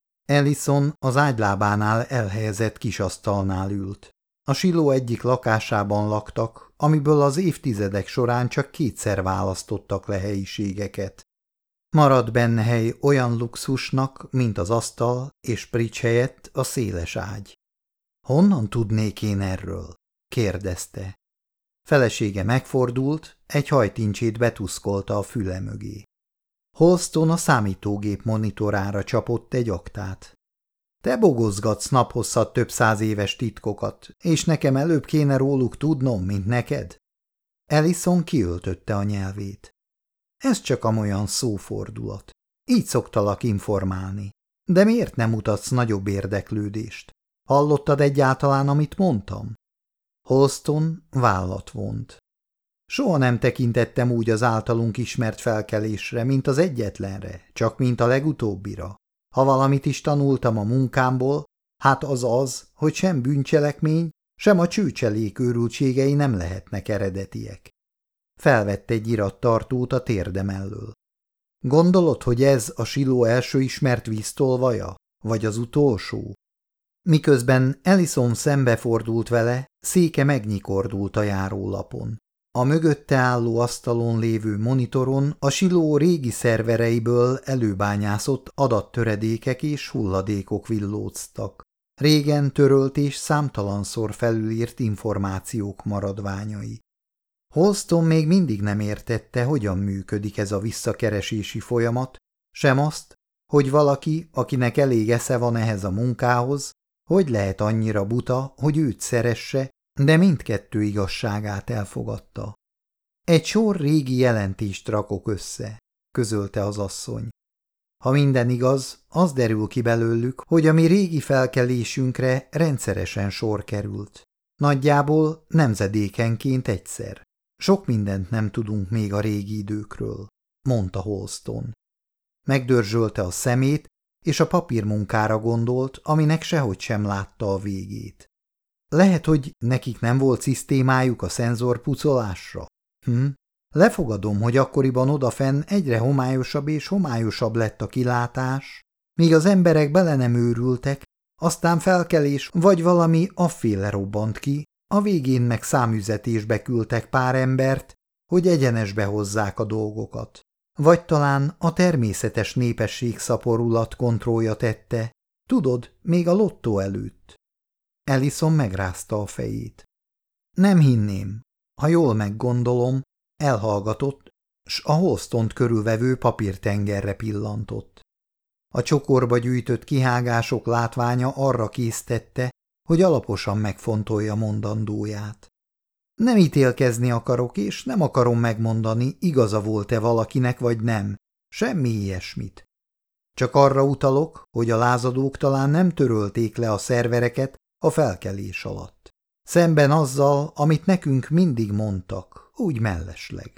[SPEAKER 1] Ellison az ágylábánál elhelyezett kis asztalnál ült. A siló egyik lakásában laktak, amiből az évtizedek során csak kétszer választottak le helyiségeket. Maradt benne hely olyan luxusnak, mint az asztal és prics helyett a széles ágy. Honnan tudnék én erről? Kérdezte. Felesége megfordult, egy hajtincsét betuszkolta a füle mögé. Holston a számítógép monitorára csapott egy aktát. Te bogozgatsz naphosszat több száz éves titkokat, és nekem előbb kéne róluk tudnom, mint neked? Ellison kiöltötte a nyelvét. Ez csak amolyan szófordulat. Így szoktalak informálni. De miért nem mutatsz nagyobb érdeklődést? Hallottad egyáltalán, amit mondtam? Holston vállat vont. Soha nem tekintettem úgy az általunk ismert felkelésre, mint az egyetlenre, csak mint a legutóbbira. Ha valamit is tanultam a munkámból, hát az az, hogy sem bűncselekmény, sem a csőcselék őrültségei nem lehetnek eredetiek. Felvett egy irattartót a térdem elől. Gondolod, hogy ez a siló első ismert víztolvaja, vagy az utolsó? Miközben Ellison szembefordult vele, széke megnyikordult a járólapon. A mögötte álló asztalon lévő monitoron a siló régi szervereiből előbányászott adattöredékek és hulladékok villóztak. Régen törölt és számtalanszor felülírt információk maradványai. Holston még mindig nem értette, hogyan működik ez a visszakeresési folyamat, sem azt, hogy valaki, akinek elég esze van ehhez a munkához, hogy lehet annyira buta, hogy őt szeresse, de mindkettő igazságát elfogadta. Egy sor régi jelentést rakok össze, közölte az asszony. Ha minden igaz, az derül ki belőlük, hogy a mi régi felkelésünkre rendszeresen sor került. Nagyjából nemzedékenként egyszer. Sok mindent nem tudunk még a régi időkről, mondta Holston. Megdörzsölte a szemét, és a papírmunkára gondolt, aminek sehogy sem látta a végét. Lehet, hogy nekik nem volt szisztémájuk a szenzorpucolásra? Hm? Lefogadom, hogy akkoriban odafenn egyre homályosabb és homályosabb lett a kilátás, Míg az emberek bele nem őrültek, aztán felkelés vagy valami afféle robbant ki, a végén meg számüzetésbe küldtek pár embert, hogy egyenesbe hozzák a dolgokat. Vagy talán a természetes népességszaporulat kontrollja tette, tudod, még a lottó előtt. Ellison megrázta a fejét. Nem hinném, ha jól meggondolom, elhallgatott, s a Holstont körülvevő papírtengerre pillantott. A csokorba gyűjtött kihágások látványa arra késztette, hogy alaposan megfontolja mondandóját. Nem ítélkezni akarok, és nem akarom megmondani, igaza volt-e valakinek vagy nem, semmi ilyesmit. Csak arra utalok, hogy a lázadók talán nem törölték le a szervereket a felkelés alatt. Szemben azzal, amit nekünk mindig mondtak, úgy mellesleg.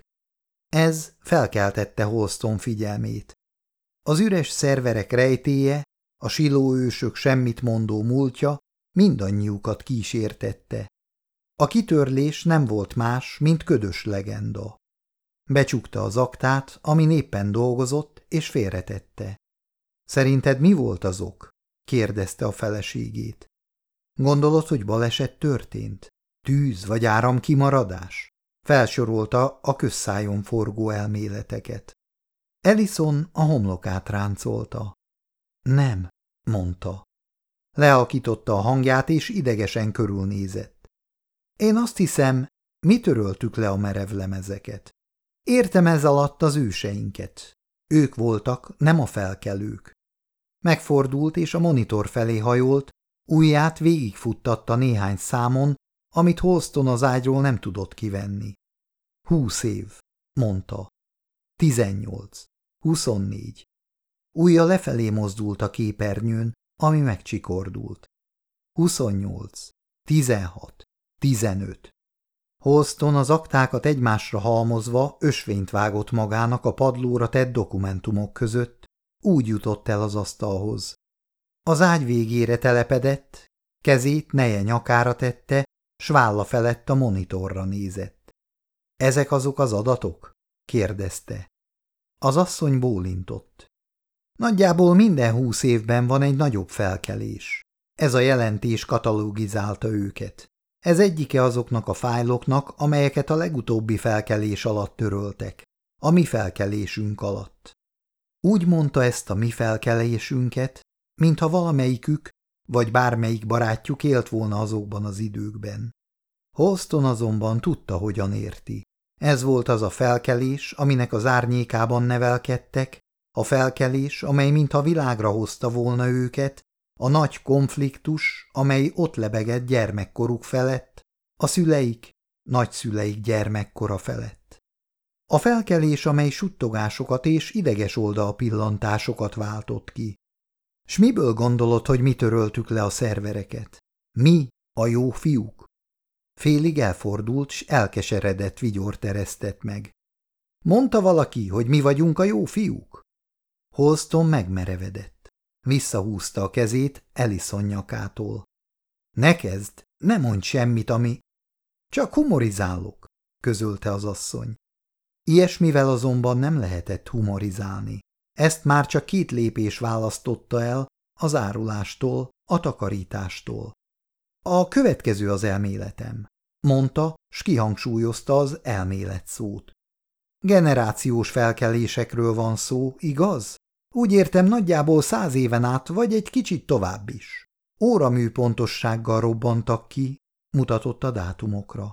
[SPEAKER 1] Ez felkeltette Holston figyelmét. Az üres szerverek rejtélye, a silóősök semmit mondó múltja mindannyiukat kísértette. A kitörlés nem volt más, mint ködös legenda. Becsukta az aktát, amin éppen dolgozott, és félretette. Szerinted mi volt az ok? Kérdezte a feleségét. Gondolod, hogy baleset történt? Tűz vagy áramkimaradás? Felsorolta a közszájon forgó elméleteket. Ellison a homlokát ráncolta. Nem, mondta. Lealkította a hangját, és idegesen körülnézett. Én azt hiszem, mi töröltük le a merevlemezeket. Értem ez alatt az őseinket. Ők voltak, nem a felkelők. Megfordult, és a monitor felé hajolt, ujját végigfuttatta néhány számon, amit Holston az ágyról nem tudott kivenni. Húsz év, mondta. Tizennyolc. Huszonnégy. Ujja lefelé mozdult a képernyőn, ami megcsikordult. Huszonnyolc. Tizenhat. Tizenöt. Holston az aktákat egymásra halmozva ösvényt vágott magának a padlóra tett dokumentumok között, úgy jutott el az asztalhoz. Az ágy végére telepedett, kezét neje nyakára tette, s válla felett a monitorra nézett. Ezek azok az adatok? kérdezte. Az asszony bólintott. Nagyjából minden húsz évben van egy nagyobb felkelés. Ez a jelentés katalogizálta őket. Ez egyike azoknak a fájloknak, amelyeket a legutóbbi felkelés alatt töröltek. A mi felkelésünk alatt. Úgy mondta ezt a mi felkelésünket, mintha valamelyikük, vagy bármelyik barátjuk élt volna azokban az időkben. Holston azonban tudta, hogyan érti. Ez volt az a felkelés, aminek az árnyékában nevelkedtek, a felkelés, amely mintha világra hozta volna őket, a nagy konfliktus, amely ott lebegett gyermekkoruk felett, a szüleik, nagyszüleik gyermekkora felett. A felkelés, amely suttogásokat és ideges oldalpillantásokat váltott ki. S miből gondolod, hogy mi töröltük le a szervereket? Mi, a jó fiúk? Félig elfordult, s elkeseredett vigyort eresztett meg. Mondta valaki, hogy mi vagyunk a jó fiúk? Holston megmerevedett. Visszahúzta a kezét Ellison nyakától. Ne kezd, ne mondj semmit, ami... Csak humorizálok, közölte az asszony. Ilyesmivel azonban nem lehetett humorizálni. Ezt már csak két lépés választotta el az árulástól, a takarítástól. A következő az elméletem, mondta, s kihangsúlyozta az elmélet szót. Generációs felkelésekről van szó, igaz? Úgy értem, nagyjából száz éven át, vagy egy kicsit tovább is. Óramű pontossággal robbantak ki, mutatott a dátumokra.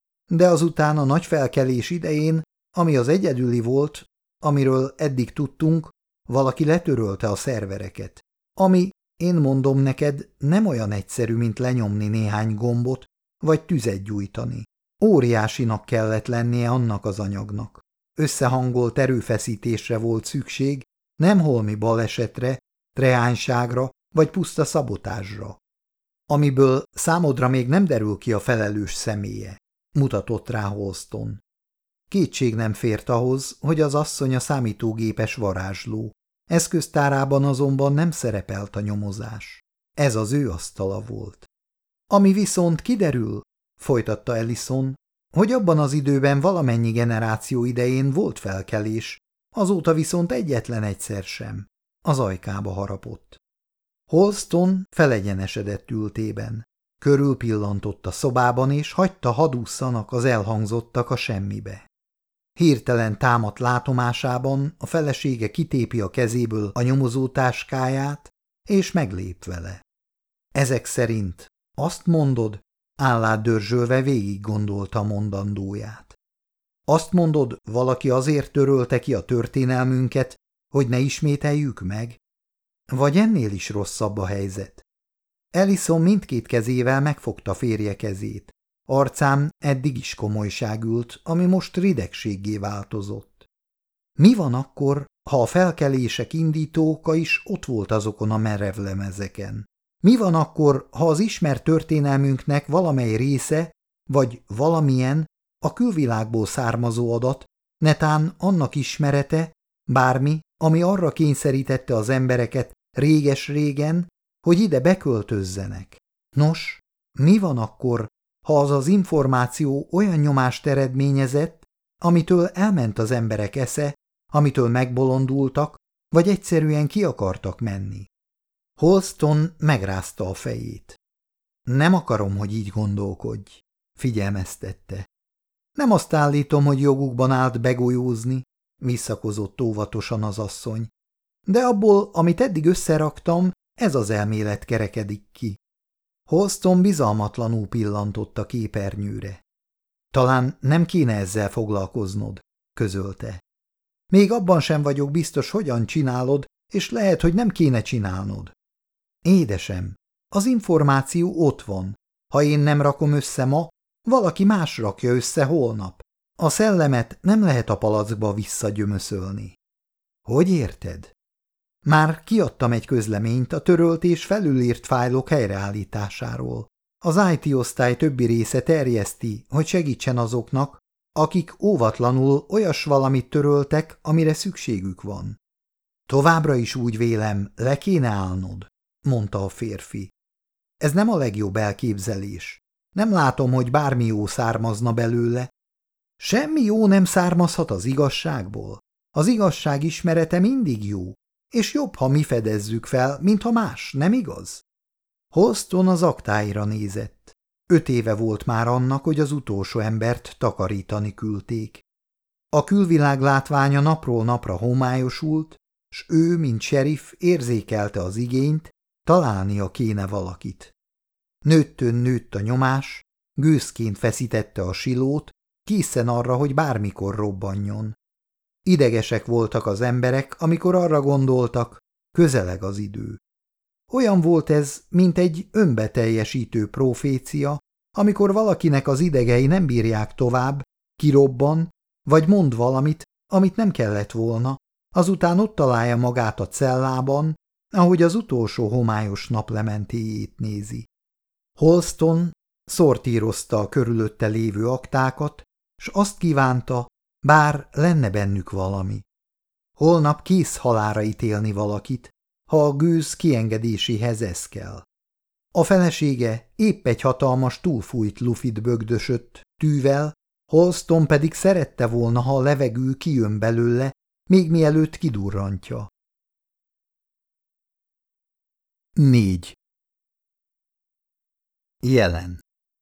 [SPEAKER 1] De azután a nagy felkelés idején, ami az egyedüli volt, amiről eddig tudtunk, valaki letörölte a szervereket, ami, én mondom neked, nem olyan egyszerű, mint lenyomni néhány gombot, vagy tüzet gyújtani. Óriásinak kellett lennie annak az anyagnak. Összehangolt erőfeszítésre volt szükség, nem holmi balesetre, trehányságra vagy puszta szabotásra. Amiből számodra még nem derül ki a felelős személye, mutatott rá Holston. Kétség nem fért ahhoz, hogy az asszony a számítógépes varázsló. Eszköztárában azonban nem szerepelt a nyomozás. Ez az ő asztala volt. Ami viszont kiderül, folytatta Ellison, hogy abban az időben valamennyi generáció idején volt felkelés, azóta viszont egyetlen egyszer sem. az ajkába harapott. Holston felegyenesedett ültében. Körülpillantott a szobában, és hagyta hadusszanak az elhangzottak a semmibe. Hirtelen támadt látomásában a felesége kitépi a kezéből a nyomozótáskáját, és meglép vele. Ezek szerint azt mondod, állát dörzsölve végig gondolta mondandóját. Azt mondod, valaki azért törölte ki a történelmünket, hogy ne ismételjük meg? Vagy ennél is rosszabb a helyzet? Ellison mindkét kezével megfogta férje kezét. Arcán eddig is komolyság ült, ami most ridegséggé változott. Mi van akkor, ha a felkelések indító oka is ott volt azokon a merev lemezeken? Mi van akkor, ha az ismert történelmünknek valamely része, vagy valamilyen, a külvilágból származó adat, netán annak ismerete, bármi, ami arra kényszerítette az embereket réges-régen, hogy ide beköltözzenek? Nos, mi van akkor, ha az az információ olyan nyomást eredményezett, amitől elment az emberek esze, amitől megbolondultak, vagy egyszerűen ki akartak menni? Holston megrázta a fejét. Nem akarom, hogy így gondolkodj, figyelmeztette. Nem azt állítom, hogy jogukban állt begolyózni, visszakozott óvatosan az asszony, de abból, amit eddig összeraktam, ez az elmélet kerekedik ki. Holston bizalmatlanul pillantott a képernyőre. Talán nem kéne ezzel foglalkoznod, közölte. Még abban sem vagyok biztos, hogyan csinálod, és lehet, hogy nem kéne csinálnod. Édesem, az információ ott van. Ha én nem rakom össze ma, valaki más rakja össze holnap. A szellemet nem lehet a palackba visszagyömöszölni. Hogy érted? Már kiadtam egy közleményt a törölt és felülírt fájlok helyreállításáról. Az i té osztály többi része terjeszti, hogy segítsen azoknak, akik óvatlanul olyas valamit töröltek, amire szükségük van. Továbbra is úgy vélem, le kéne állnod, mondta a férfi. Ez nem a legjobb elképzelés. Nem látom, hogy bármi jó származna belőle. Semmi jó nem származhat az igazságból. Az igazság ismerete mindig jó, és jobb, ha mi fedezzük fel, mint ha más, nem igaz? Holston az aktáira nézett. Öt éve volt már annak, hogy az utolsó embert takarítani küldték. A külvilág látványa napról napra homályosult, s ő, mint sheriff, érzékelte az igényt, találnia kéne valakit. Nőttön nőtt a nyomás, gőzként feszítette a silót, készen arra, hogy bármikor robbanjon. Idegesek voltak az emberek, amikor arra gondoltak, közeleg az idő. Olyan volt ez, mint egy önbeteljesítő profécia, amikor valakinek az idegei nem bírják tovább, kirobban, vagy mond valamit, amit nem kellett volna, azután ott találja magát a cellában, ahogy az utolsó homályos naplementéjét nézi. Holston szortírozta a körülötte lévő aktákat, s azt kívánta, bár lenne bennük valami. Holnap kész halálra ítélni valakit, ha a gőz kiengedéséhez ez kell. A felesége épp egy hatalmas túlfújt lufit bögdösött tűvel, Holston pedig szerette volna, ha a levegő kijön belőle, még mielőtt kidurrantja. négy. Jelen.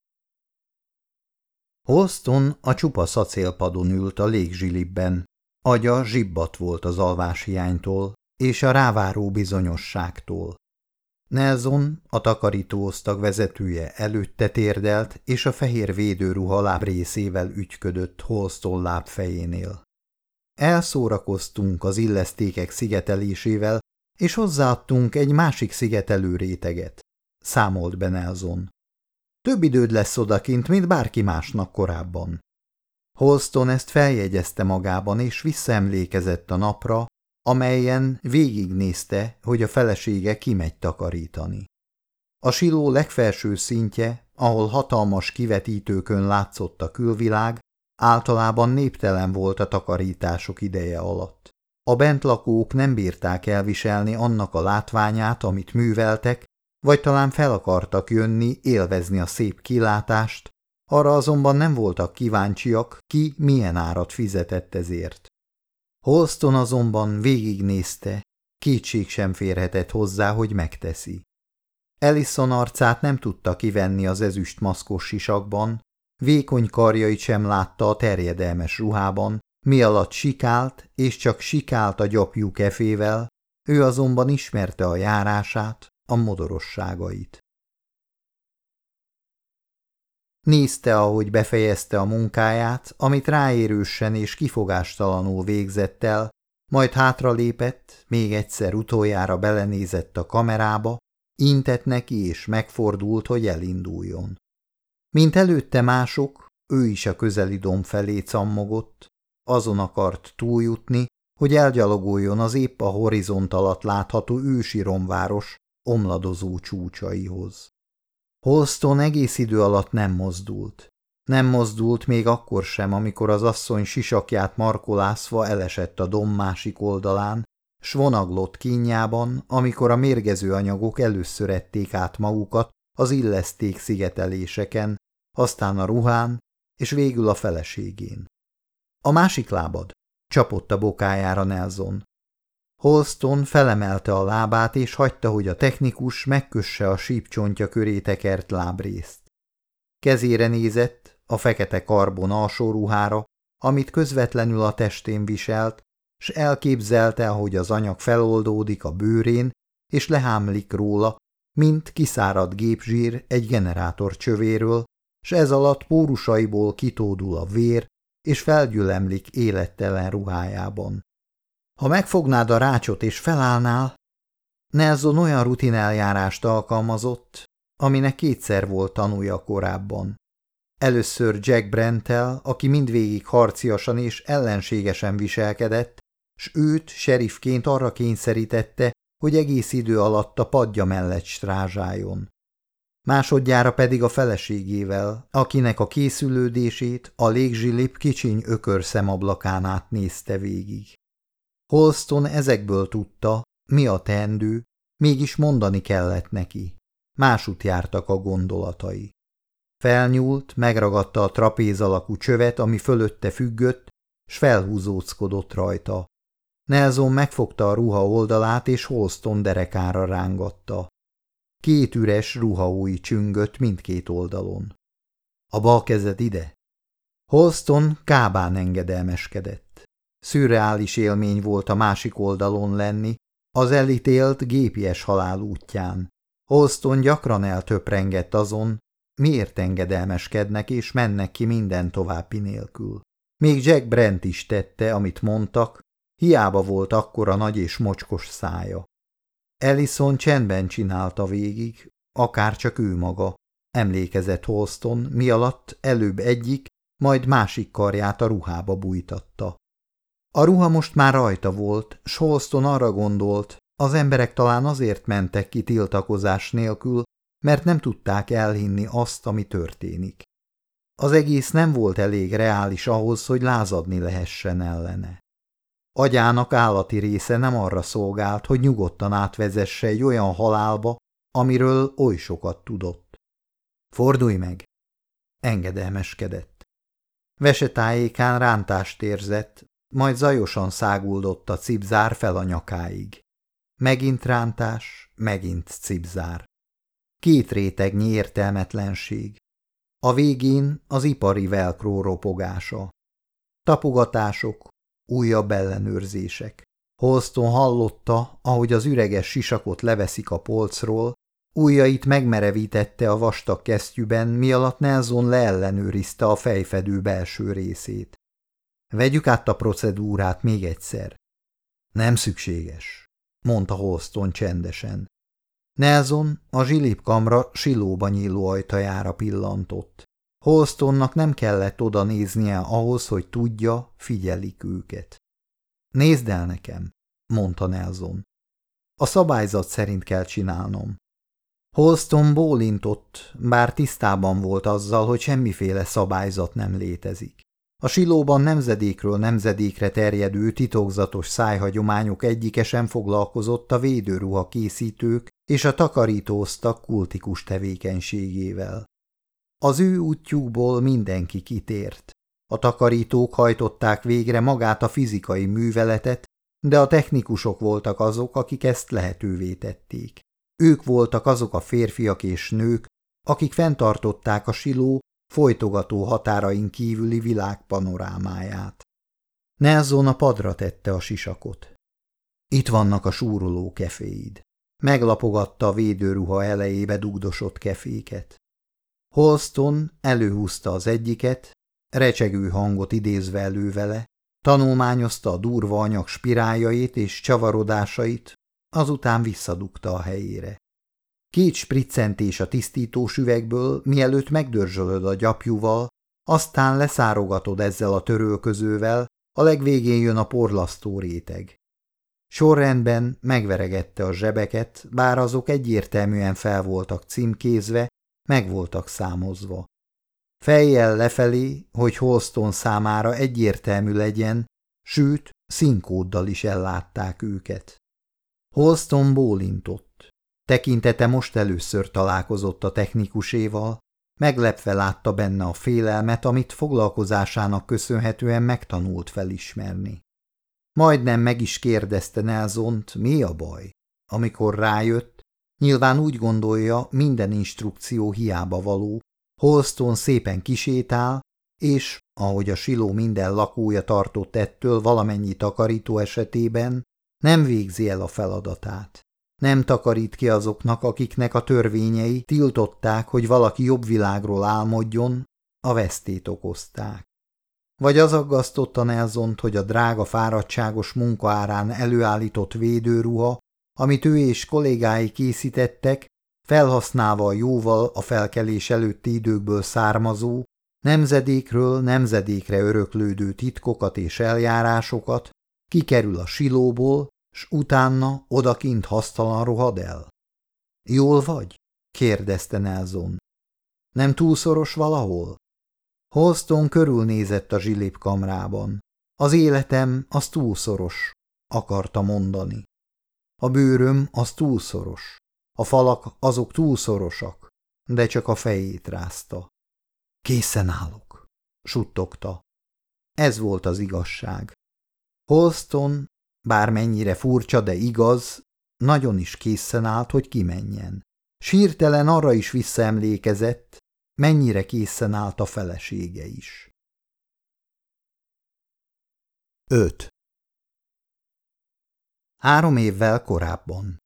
[SPEAKER 1] Holston a csupasz acélpadon ült a légzsilibben, agya zsibbat volt az alváshiánytól és a ráváró bizonyosságtól. Nelson, a takarítóosztag vezetője előtte térdelt, és a fehér védőruha lábrészével ügyködött Holston lábfejénél. Elszórakoztunk az illesztékek szigetelésével, és hozzáadtunk egy másik szigetelő réteget, számolt be Nelson. Több időd lesz odakint, mint bárki másnak korábban. Holston ezt feljegyezte magában, és visszaemlékezett a napra, amelyen végignézte, hogy a felesége kimegy takarítani. A siló legfelső szintje, ahol hatalmas kivetítőkön látszott a külvilág, általában néptelen volt a takarítások ideje alatt. A bentlakók nem bírták elviselni annak a látványát, amit műveltek, vagy talán fel akartak jönni, élvezni a szép kilátást, arra azonban nem voltak kíváncsiak, ki milyen árat fizetett ezért. Holston azonban végignézte, Kétség sem férhetett hozzá, hogy megteszi. Ellison arcát nem tudta kivenni az ezüst maszkos sisakban, vékony karjait sem látta a terjedelmes ruhában, mi alatt sikált, és csak sikált a gyapjú kefével, ő azonban ismerte a járását, a modorosságait. Nézte, ahogy befejezte a munkáját, amit ráérősen és kifogástalanul végzett el, majd hátralépett, még egyszer utoljára belenézett a kamerába, intett neki és megfordult, hogy elinduljon. Mint előtte mások, ő is a közeli domb felé cammogott, azon akart túljutni, hogy elgyalogoljon az épp a horizont alatt látható ősi romváros omladozó csúcsaihoz. Holston egész idő alatt nem mozdult. Nem mozdult még akkor sem, amikor az asszony sisakját markolászva elesett a domb másik oldalán, s vonaglott kínjában, amikor a mérgező anyagok először ették át magukat az illeszték szigeteléseken, aztán a ruhán, és végül a feleségén. A másik lábad, csapott a bokájára Nelson. Holston felemelte a lábát, és hagyta, hogy a technikus megkösse a sípcsontja köré tekert lábrészt. Kezére nézett, a fekete karbon alsó ruhára, amit közvetlenül a testén viselt, s elképzelte, ahogy az anyag feloldódik a bőrén, és lehámlik róla, mint kiszáradt gépzsír egy generátor csövéről, s ez alatt pórusaiból kitódul a vér, és felgyülemlik élettelen ruhájában. Ha megfognád a rácsot és felállnál, Nelson olyan rutineljárást alkalmazott, aminek kétszer volt tanúja korábban. Először Jack Brenttel, aki mindvégig harciasan és ellenségesen viselkedett, s őt seriffként arra kényszerítette, hogy egész idő alatt a padja mellett strázsáljon. Másodjára pedig a feleségével, akinek a készülődését a légzsilip kicsiny ökörszemablakán át nézte végig. Holston ezekből tudta, mi a teendő, mégis mondani kellett neki. Másút jártak a gondolatai. Felnyúlt, megragadta a trapéz alakú csövet, ami fölötte függött, s felhúzóckodott rajta. Nelson megfogta a ruha oldalát, és Holston derekára rángatta. Két üres ruhaúj csüngött mindkét oldalon. A bal kezed ide? Holston kábán engedelmeskedett. Szürreális élmény volt a másik oldalon lenni, az elítélt gépies halál útján. Holston gyakran eltöprengett azon, miért engedelmeskednek és mennek ki minden további nélkül. Még Jack Brent is tette, amit mondtak, hiába volt akkora nagy és mocskos szája. Ellison csendben csinálta végig, akárcsak ő maga, emlékezett Holston, mi alatt előbb egyik, majd másik karját a ruhába bújtatta. A ruha most már rajta volt, s Holston arra gondolt, az emberek talán azért mentek ki tiltakozás nélkül, mert nem tudták elhinni azt, ami történik. Az egész nem volt elég reális ahhoz, hogy lázadni lehessen ellene. Agyának állati része nem arra szolgált, hogy nyugodtan átvezesse egy olyan halálba, amiről oly sokat tudott. Fordulj meg! Engedelmeskedett. Vesetájékán rántást érzett, majd zajosan száguldott a cipzár fel a nyakáig. Megint rántás, megint cipzár. Két rétegnyi értelmetlenség. A végén az ipari velkró ropogása. Tapogatások, újabb ellenőrzések. Holston hallotta, ahogy az üreges sisakot leveszik a polcról, ujjait megmerevítette a vastag kesztyűben, mi alatt Nelson leellenőrizte a fejfedő belső részét. Vegyük át a procedúrát még egyszer. Nem szükséges, mondta Holston csendesen. Nelson a zsilipkamra silóba nyíló ajtajára pillantott. Holstonnak nem kellett oda néznie ahhoz, hogy tudja, figyelik őket. Nézd el nekem, mondta Nelson. A szabályzat szerint kell csinálnom. Holston bólintott, bár tisztában volt azzal, hogy semmiféle szabályzat nem létezik. A silóban nemzedékről nemzedékre terjedő titokzatos szájhagyományok egyike sem foglalkozott a védőruha készítők és a takarítóztak kultikus tevékenységével. Az ő útjukból mindenki kitért. A takarítók hajtották végre magát a fizikai műveletet, de a technikusok voltak azok, akik ezt lehetővé tették. Ők voltak azok a férfiak és nők, akik fenntartották a siló folytogató határain kívüli világ panorámáját. Nelson a padra tette a sisakot. Itt vannak a súroló keféid. Meglapogatta a védőruha elejébe dugdosott keféket. Holston előhúzta az egyiket, recsegő hangot idézve elő vele, tanulmányozta a durva anyag spiráljait és csavarodásait, azután visszadugta a helyére. Két spriccentés a tisztítós üvegből, mielőtt megdörzsölöd a gyapjúval, aztán leszárogatod ezzel a törölközővel, a legvégén jön a porlasztó réteg. Sorrendben megveregette a zsebeket, bár azok egyértelműen fel voltak címkézve, meg voltak számozva. Fejjel lefelé, hogy Holston számára egyértelmű legyen, sőt, színkóddal is ellátták őket. Holston bólintott. Tekintete most először találkozott a technikuséval, meglepve látta benne a félelmet, amit foglalkozásának köszönhetően megtanult felismerni. Majdnem meg is kérdezte Nelsont, mi a baj. Amikor rájött, nyilván úgy gondolja, minden instrukció hiába való, Holston szépen kisétál, és, ahogy a siló minden lakója tartott ettől valamennyi takarító esetében, nem végzi el a feladatát. Nem takarít ki azoknak, akiknek a törvényei tiltották, hogy valaki jobb világról álmodjon, a vesztét okozták. Vagy az aggasztotta Nelsont, hogy a drága fáradtságos munka árán előállított védőruha, amit ő és kollégái készítettek, felhasználva a jóval a felkelés előtti időkből származó, nemzedékről nemzedékre öröklődő titkokat és eljárásokat, kikerül a silóból, s utána odakint hasztalan rohad el. Jól vagy? kérdezte Nelson. Nem túlszoros valahol? Holston körülnézett a zsilipkamrában. Az életem az túlszoros, akarta mondani. A bőröm az túlszoros. A falak azok túlszorosak, de csak a fejét rázta. Készen állok, suttogta. Ez volt az igazság. Holston, bármennyire furcsa, de igaz, nagyon is készen állt, hogy kimenjen. Sírtelen arra is visszaemlékezett, mennyire készen állt a felesége is. öt. Három évvel korábban.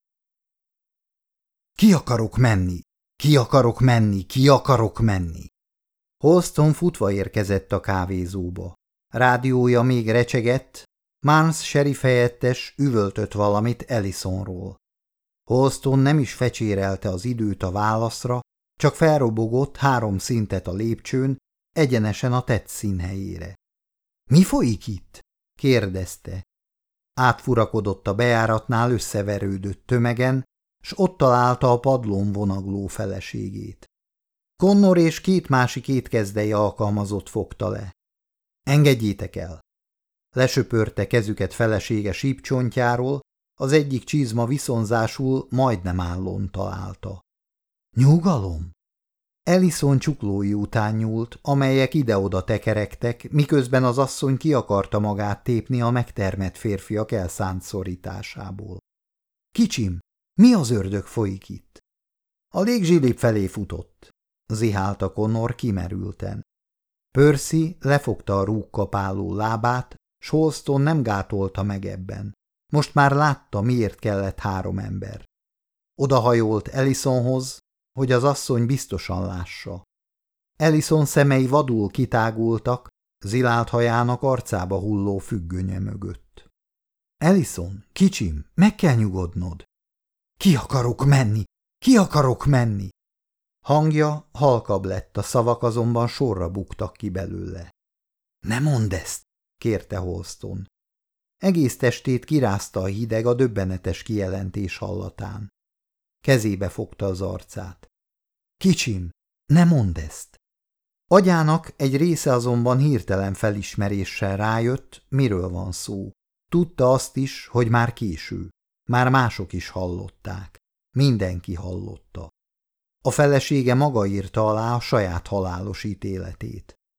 [SPEAKER 1] Ki akarok menni? Ki akarok menni? Ki akarok menni? Holston futva érkezett a kávézóba. Rádiója még recsegett, Mans sheriff helyettes üvöltött valamit Ellisonról. Holston nem is fecsérelte az időt a válaszra, csak felrobogott három szintet a lépcsőn, egyenesen a tett színhelyére. – Mi folyik itt? – kérdezte. Átfurakodott a bejáratnál összeverődött tömegen, s ott találta a padlón vonagló feleségét. Connor és két másik étkezdei alkalmazott fogta le. – Engedjétek el! Lesöpörte kezüket felesége sípcsontjáról, az egyik csizma viszonzásul majdnem állón találta. – Nyugalom! Ellison csuklói után nyúlt, amelyek ide-oda tekerektek, miközben az asszony ki akarta magát tépni a megtermett férfiak elszánt szorításából. – Kicsim, mi az ördög folyik itt? A légzsilip felé futott, zihálta Connor kimerülten. Percy lefogta a rúgkapáló lábát, s Holston nem gátolta meg ebben. Most már látta, miért kellett három ember. Odahajolt Ellisonhoz, hogy az asszony biztosan lássa. Ellison szemei vadul kitágultak, zilált hajának arcába hulló függönye mögött. – Ellison, kicsim, meg kell nyugodnod. – Ki akarok menni? Ki akarok menni? Hangja halkabb lett, a szavak azonban sorra buktak ki belőle. – Ne mondd ezt! – kérte Holston. Egész testét kirázta a hideg a döbbenetes kijelentés hallatán. Kezébe fogta az arcát. – Kicsim, ne mondd ezt! Agyának egy része azonban hirtelen felismeréssel rájött, miről van szó. Tudta azt is, hogy már késő. Már mások is hallották. Mindenki hallotta. A felesége maga írta alá a saját halálos ítéletét.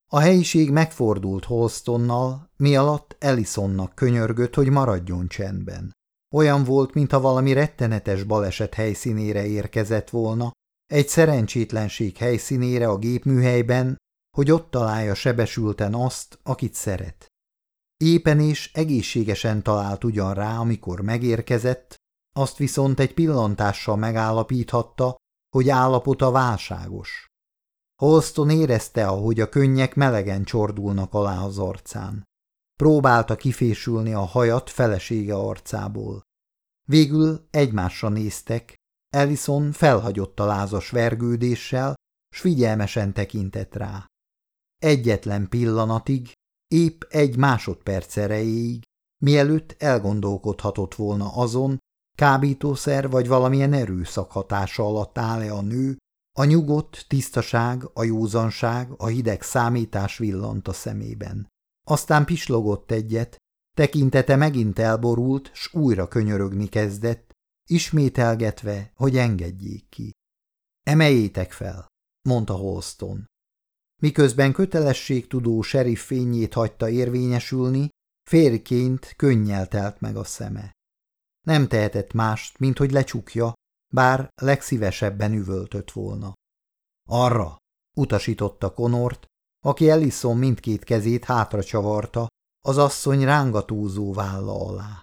[SPEAKER 1] A helyiség megfordult Holstonnal, mi alatt Ellisonnak könyörgött, hogy maradjon csendben. Olyan volt, mintha valami rettenetes baleset helyszínére érkezett volna, egy szerencsétlenség helyszínére a gépműhelyben, hogy ott találja sebesülten azt, akit szeret. Éppen és egészségesen talált ugyan rá, amikor megérkezett, azt viszont egy pillantással megállapíthatta, hogy állapota válságos. Holston érezte, ahogy a könnyek melegen csordulnak alá az arcán. Próbálta kifésülni a hajat felesége arcából. Végül egymásra néztek, Ellison felhagyott a lázas vergődéssel, s figyelmesen tekintett rá. Egyetlen pillanatig, épp egy másodperc erejéig, mielőtt elgondolkodhatott volna azon, kábítószer vagy valamilyen erőszak hatása alatt áll-e a nő, a nyugodt tisztaság, a józanság, a hideg számítás villant a szemében. Aztán pislogott egyet, tekintete megint elborult, s újra könyörögni kezdett, ismételgetve, hogy engedjék ki. Emeljétek fel, mondta Holston. Miközben kötelességtudó sheriff fényét hagyta érvényesülni, férjként könnyel telt meg a szeme. Nem tehetett mást, mint hogy lecsukja, bár legszívesebben üvöltött volna. Arra, utasította Connort, aki Ellison mindkét kezét hátra csavarta, az asszony rángatózó válla alá.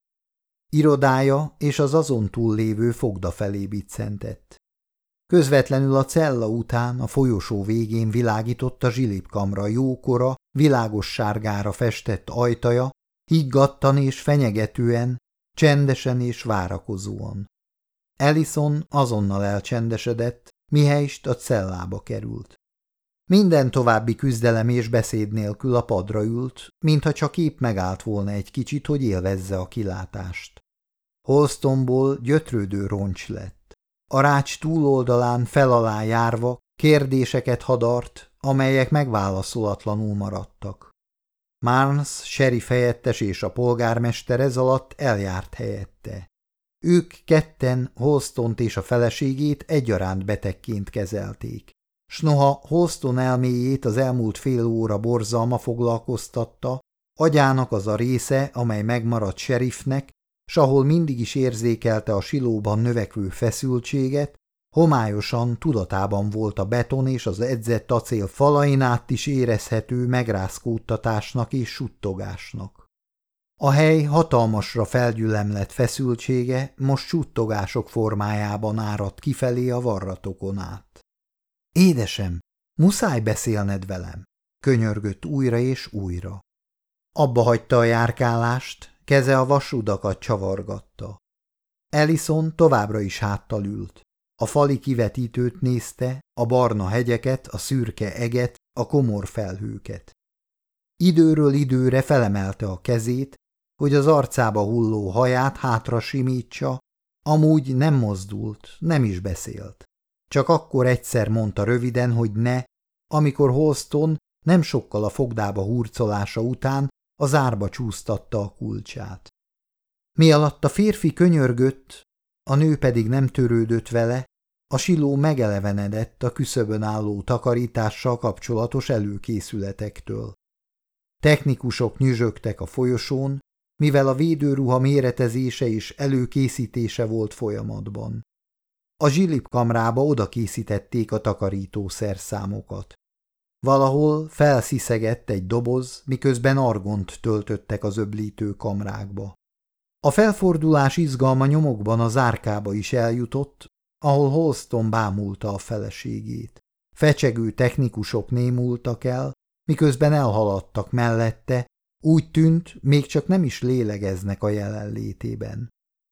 [SPEAKER 1] Irodája és az azon túl lévő fogda felé biccentett. Közvetlenül a cella után a folyosó végén világított a zsilipkamra jókora, világos sárgára festett ajtaja, higgadtan és fenyegetően, csendesen és várakozóan. Ellison azonnal elcsendesedett, mihelyst a cellába került. Minden további küzdelem és beszéd nélkül a padra ült, mintha csak épp megállt volna egy kicsit, hogy élvezze a kilátást. Holstonból gyötrődő roncs lett. A rács túloldalán felalá járva kérdéseket hadart, amelyek megválaszolatlanul maradtak. Marnes, sheriff helyettes és a polgármester ez alatt eljárt helyette. Ők ketten Holstont és a feleségét egyaránt betegként kezelték. S noha Holston elméjét az elmúlt fél óra borzalma foglalkoztatta, agyának az a része, amely megmaradt sheriffnek, s ahol mindig is érzékelte a silóban növekvő feszültséget, homályosan tudatában volt a beton és az edzett acél falain át is érezhető megrázkódtatásnak és suttogásnak. A hely hatalmasra felgyülemlett feszültsége most suttogások formájában áradt kifelé a varratokon át. Édesem, muszáj beszélned velem, könyörgött újra és újra. Abba hagyta a járkálást, keze a vasrudakat csavargatta. Ellison továbbra is háttal ült. A fali kivetítőt nézte, a barna hegyeket, a szürke eget, a komor felhőket. Időről időre felemelte a kezét, hogy az arcába hulló haját hátra simítsa, amúgy nem mozdult, nem is beszélt. Csak akkor egyszer mondta röviden, hogy ne, amikor Holston nem sokkal a fogdába hurcolása után az árba csúsztatta a kulcsát. Mi alatt a férfi könyörgött, a nő pedig nem törődött vele, a siló megelevenedett a küszöbön álló takarítással kapcsolatos előkészületektől. Technikusok nyüzsögtek a folyosón, mivel a védőruha méretezése és előkészítése volt folyamatban. A zsilipkamrába oda készítették a takarítószerszámokat. Valahol felsziszegett egy doboz, miközben argont töltöttek az öblítő kamrákba. A felfordulás izgalma nyomokban az árkába is eljutott, ahol Holston bámulta a feleségét. Fecsegő technikusok némultak el, miközben elhaladtak mellette, úgy tűnt, még csak nem is lélegeznek a jelenlétében.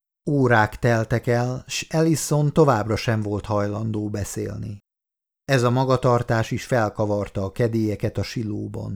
[SPEAKER 1] Órák teltek el, s Ellison továbbra sem volt hajlandó beszélni. Ez a magatartás is felkavarta a kedélyeket a silóban.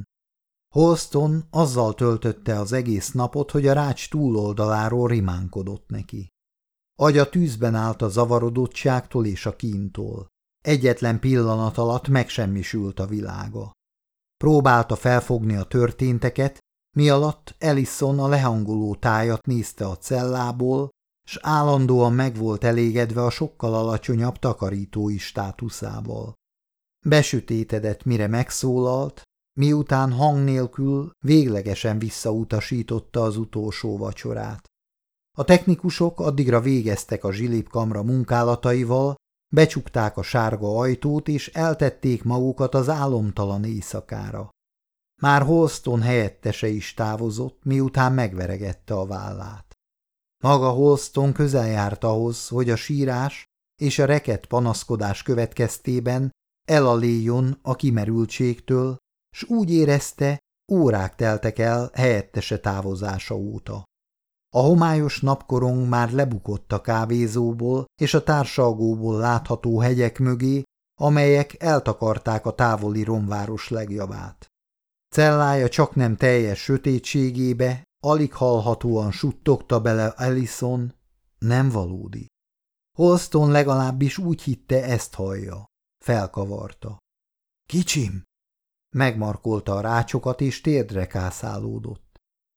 [SPEAKER 1] Holston azzal töltötte az egész napot, hogy a rács túloldaláról rimánkodott neki. Agya tűzben állt a zavarodottságtól és a kíntól. Egyetlen pillanat alatt megsemmisült a világa. Próbálta felfogni a történteket, mi alatt Ellison a lehangoló tájat nézte a cellából, s állandóan meg volt elégedve a sokkal alacsonyabb takarítói státuszával. Besötétedett, mire megszólalt, miután hang nélkül véglegesen visszautasította az utolsó vacsorát. A technikusok addigra végeztek a zsilipkamra munkálataival, becsukták a sárga ajtót és eltették magukat az álomtalan éjszakára. Már Holston helyettese is távozott, miután megveregette a vállát. Maga Holston közel járt ahhoz, hogy a sírás és a reket panaszkodás következtében elaléljon a kimerültségtől, s úgy érezte, órák teltek el helyettese távozása óta. A homályos napkorong már lebukott a kávézóból és a társalgóból látható hegyek mögé, amelyek eltakarták a távoli romváros legjavát. Cellája csaknem teljes sötétségébe alig hallhatóan suttogta bele Ellison, nem valódi. Holston legalábbis úgy hitte, ezt hallja. Felkavarta. Kicsim! Megmarkolta a rácsokat és térdre kászálódott.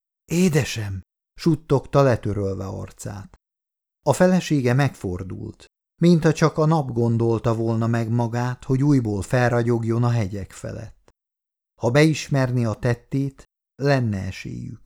[SPEAKER 1] Édesem! Suttogta letörölve arcát. A felesége megfordult, mintha csak a nap gondolta volna meg magát, hogy újból felragyogjon a hegyek felett. Ha beismerni a tettét, lenne esélyük.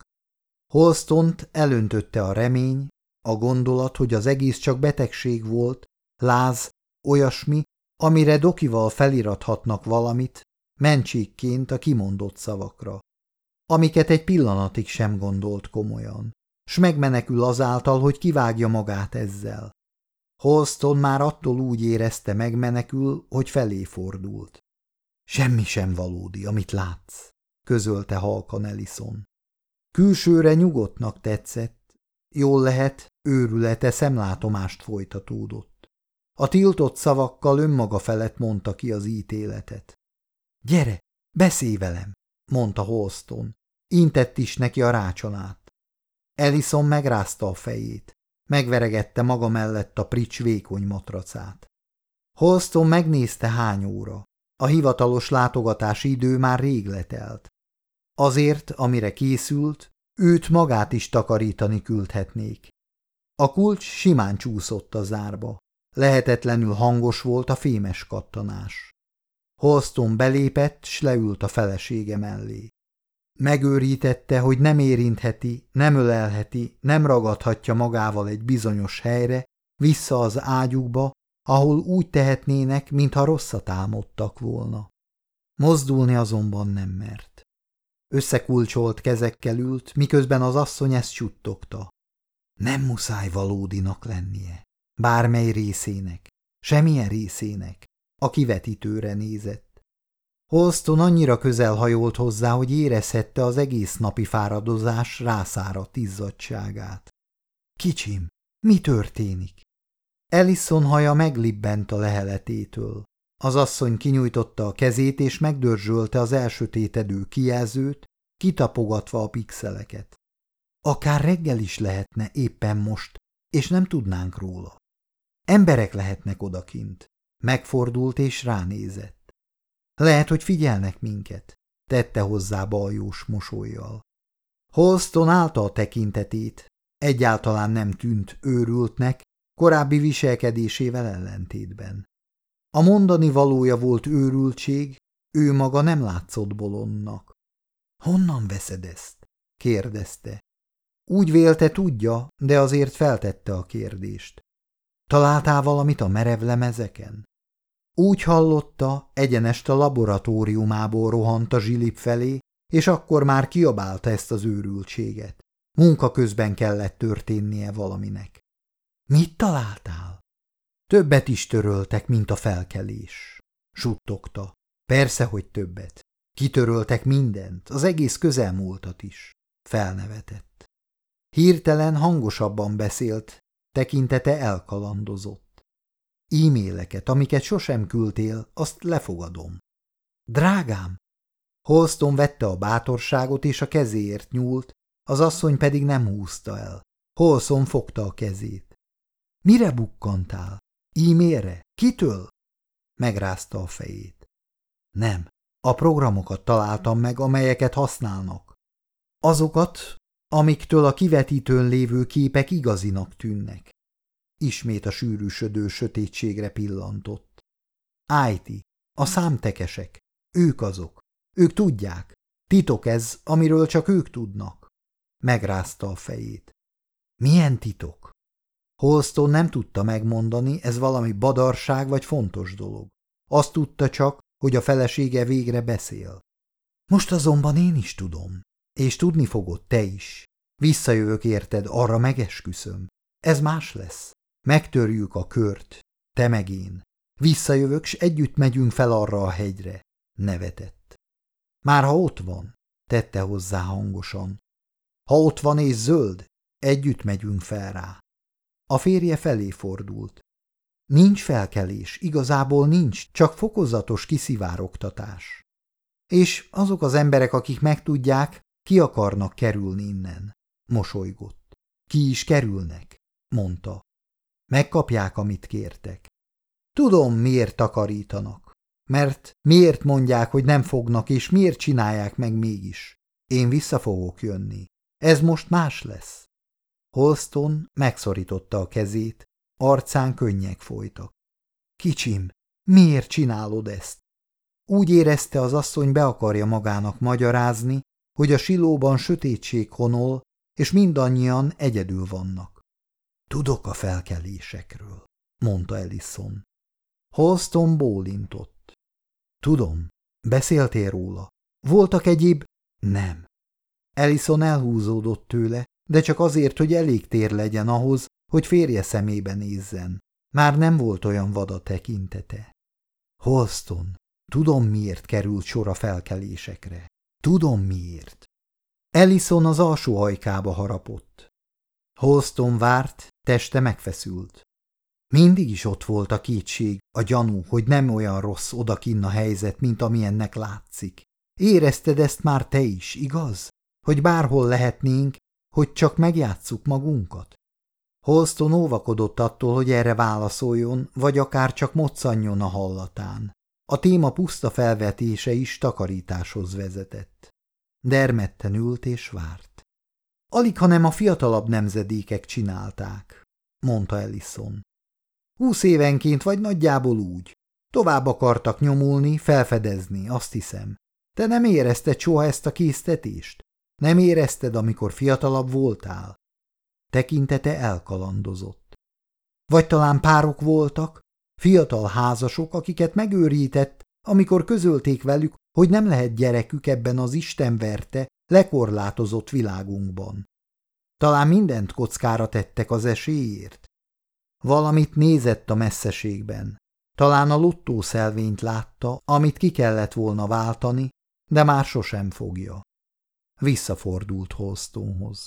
[SPEAKER 1] Holstont elöntötte a remény, a gondolat, hogy az egész csak betegség volt, láz, olyasmi, amire dokival felirathatnak valamit, mentségként a kimondott szavakra, amiket egy pillanatig sem gondolt komolyan, s megmenekül azáltal, hogy kivágja magát ezzel. Holston már attól úgy érezte, megmenekül, hogy felé fordult. Semmi sem valódi, amit látsz, közölte halkan Ellison. Külsőre nyugodtnak tetszett, jól lehet, őrülete szemlátomást folytatódott. A tiltott szavakkal önmaga felett mondta ki az ítéletet. Gyere, beszélj velem, mondta Holston. Intett is neki a rácson át. Ellison megrázta a fejét. Megveregette maga mellett a prics vékony matracát. Holston megnézte, hány óra. A hivatalos látogatási idő már rég letelt. Azért, amire készült, őt magát is takarítani küldhetnék. A kulcs simán csúszott a zárba. Lehetetlenül hangos volt a fémes kattanás. Holston belépett, s leült a felesége mellé. Megőrítette, hogy nem érintheti, nem ölelheti, nem ragadhatja magával egy bizonyos helyre, vissza az ágyukba, ahol úgy tehetnének, mintha rosszat álmodtak volna. Mozdulni azonban nem mert. Összekulcsolt kezekkel ült, miközben az asszony ezt suttogta. Nem muszáj valódinak lennie, bármely részének, semmilyen részének, a kivetítőre nézett. Holston annyira közel hajolt hozzá, hogy érezhette az egész napi fáradozás rászáradt izzadtságát. Kicsim, mi történik? Ellison haja meglibbent a leheletétől. Az asszony kinyújtotta a kezét és megdörzsölte az elsötétedő kijelzőt, kitapogatva a pixeleket. Akár reggel is lehetne éppen most, és nem tudnánk róla. Emberek lehetnek odakint. Megfordult és ránézett. Lehet, hogy figyelnek minket, tette hozzá baljós mosollyal. Holston állta a tekintetét, egyáltalán nem tűnt őrültnek, korábbi viselkedésével ellentétben. A mondani valója volt őrültség, ő maga nem látszott bolondnak. Honnan veszed ezt? kérdezte. Úgy vélte tudja, de azért feltette a kérdést. Találtál valamit a merev lemezeken? Úgy hallotta, egyenest a laboratóriumából rohant a zsilip felé, és akkor már kiabálta ezt az őrültséget. Munka közben kellett történnie valaminek. Mit találtál? Többet is töröltek, mint a felkelés, suttogta. Persze, hogy többet. Kitöröltek mindent, az egész közelmúltat is. Felnevetett. Hirtelen hangosabban beszélt, tekintete elkalandozott. E-maileket, amiket sosem küldtél, azt lefogadom. Drágám! Holston vette a bátorságot és a kezéért nyúlt, az asszony pedig nem húzta el. Holston fogta a kezét. Mire bukkantál? E-mailre? Kitől? Megrázta a fejét. Nem, a programokat találtam meg, amelyeket használnak. Azokat, amiktől a kivetítőn lévő képek igazinak tűnnek. Ismét a sűrűsödő sötétségre pillantott. i té, a számtekesek, ők azok. Ők tudják. Titok ez, amiről csak ők tudnak. Megrázta a fejét. Milyen titok? Holston nem tudta megmondani, ez valami badarság vagy fontos dolog. Azt tudta csak, hogy a felesége végre beszél. Most azonban én is tudom, és tudni fogod te is. Visszajövök érted, arra megesküszöm. Ez más lesz. Megtörjük a kört, te meg én. Visszajövök, s együtt megyünk fel arra a hegyre. Nevetett. Már ha ott van, tette hozzá hangosan. Ha ott van és zöld, együtt megyünk fel rá. A férje felé fordult. Nincs felkelés, igazából nincs, csak fokozatos kiszivárogtatás. És azok az emberek, akik megtudják, ki akarnak kerülni innen. Mosolygott. Ki is kerülnek, mondta. Megkapják, amit kértek. Tudom, miért takarítanak. Mert miért mondják, hogy nem fognak, és miért csinálják meg mégis. Én vissza fogok jönni. Ez most más lesz. Holston megszorította a kezét, arcán könnyek folytak. Kicsim, miért csinálod ezt? Úgy érezte, az asszony be akarja magának magyarázni, hogy a silóban sötétség honol, és mindannyian egyedül vannak. Tudok a felkelésekről, mondta Ellison. Holston bólintott. Tudom, beszéltél róla. Voltak egyéb... Nem. Ellison elhúzódott tőle, de csak azért, hogy elég tér legyen ahhoz, hogy férje szemébe nézzen. Már nem volt olyan vad a tekintete. Holston, tudom, miért került sor a felkelésekre. Tudom, miért. Ellison az alsó ajkába harapott. Holston várt, teste megfeszült. Mindig is ott volt a kétség, a gyanú, hogy nem olyan rossz odakinn a helyzet, mint amilyennek látszik. Érezted ezt már te is, igaz? Hogy bárhol lehetnénk, hogy csak megjátsszuk magunkat? Holston óvakodott attól, hogy erre válaszoljon, vagy akár csak moccanjon a hallatán. A téma puszta felvetése is takarításhoz vezetett. Dermedten ült és várt. Alig, hanem a fiatalabb nemzedékek csinálták, mondta Ellison. Húsz évenként vagy nagyjából úgy. Tovább akartak nyomulni, felfedezni, azt hiszem. Te nem érezted soha ezt a késztetést? Nem érezted, amikor fiatalabb voltál? Tekintete elkalandozott. Vagy talán párok voltak, fiatal házasok, akiket megőrített, amikor közölték velük, hogy nem lehet gyerekük ebben az istenverte, lekorlátozott világunkban. Talán mindent kockára tettek az esélyért. Valamit nézett a messzeségben. Talán a lottószelvényt látta, amit ki kellett volna váltani, de már sosem fogja. Visszafordult Holstonhoz.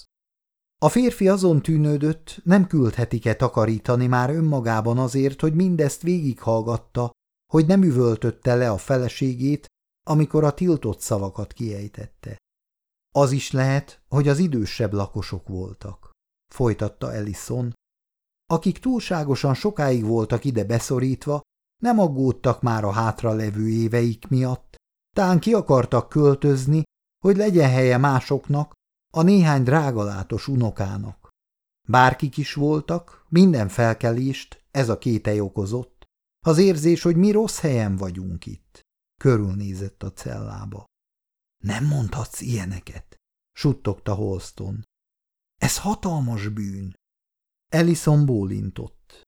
[SPEAKER 1] A férfi azon tűnődött, nem küldhetik-e takarítani már önmagában azért, hogy mindezt végighallgatta, hogy nem üvöltötte le a feleségét, amikor a tiltott szavakat kiejtette. Az is lehet, hogy az idősebb lakosok voltak, folytatta Ellison, akik túlságosan sokáig voltak ide beszorítva, nem aggódtak már a hátralevő éveik miatt, tán ki akartak költözni, hogy legyen helye másoknak, a néhány drágalátos unokának. Bárkik is voltak, minden felkelést ez a kételj okozott, az érzés, hogy mi rossz helyen vagyunk itt. Körülnézett a cellába. Nem mondhatsz ilyeneket, suttogta Holston. Ez hatalmas bűn. Ellison bólintott.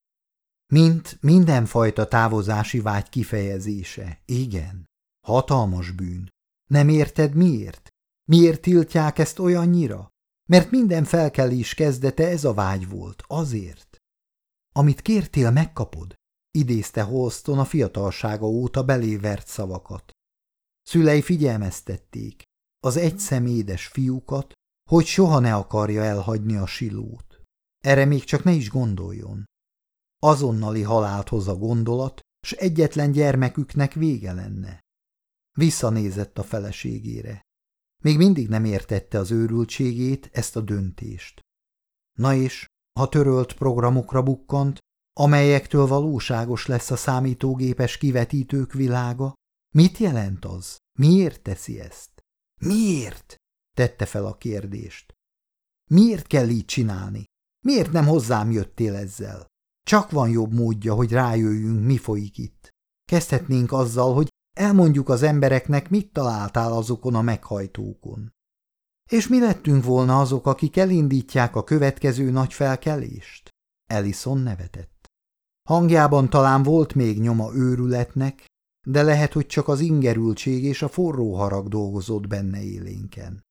[SPEAKER 1] Mint mindenfajta távozási vágy kifejezése, igen, hatalmas bűn. Nem érted miért? Miért tiltják ezt olyannyira? Mert minden felkelés kezdete ez a vágy volt, azért. Amit kértél, megkapod, idézte Holston a fiatalsága óta belévert szavakat. Szülei figyelmeztették az egyszemédes fiúkat, hogy soha ne akarja elhagyni a silót. Erre még csak ne is gondoljon. Azonnali halált hoz a gondolat, s egyetlen gyermeküknek vége lenne. Visszanézett a feleségére. Még mindig nem értette az őrültségét, ezt a döntést. Na és, ha törölt programokra bukkant, amelyektől valóságos lesz a számítógépes kivetítők világa, mit jelent az? Miért teszi ezt? Miért? Tette fel a kérdést. Miért kell így csinálni? Miért nem hozzám jöttél ezzel? Csak van jobb módja, hogy rájöjjünk, mi folyik itt. Kezdhetnénk azzal, hogy Elmondjuk az embereknek, mit találtál azokon a meghajtókon. És mi lettünk volna azok, akik elindítják a következő nagy felkelést? Ellison nevetett. Hangjában talán volt még nyoma őrületnek, de lehet, hogy csak az ingerültség és a forró harag dolgozott benne élénken.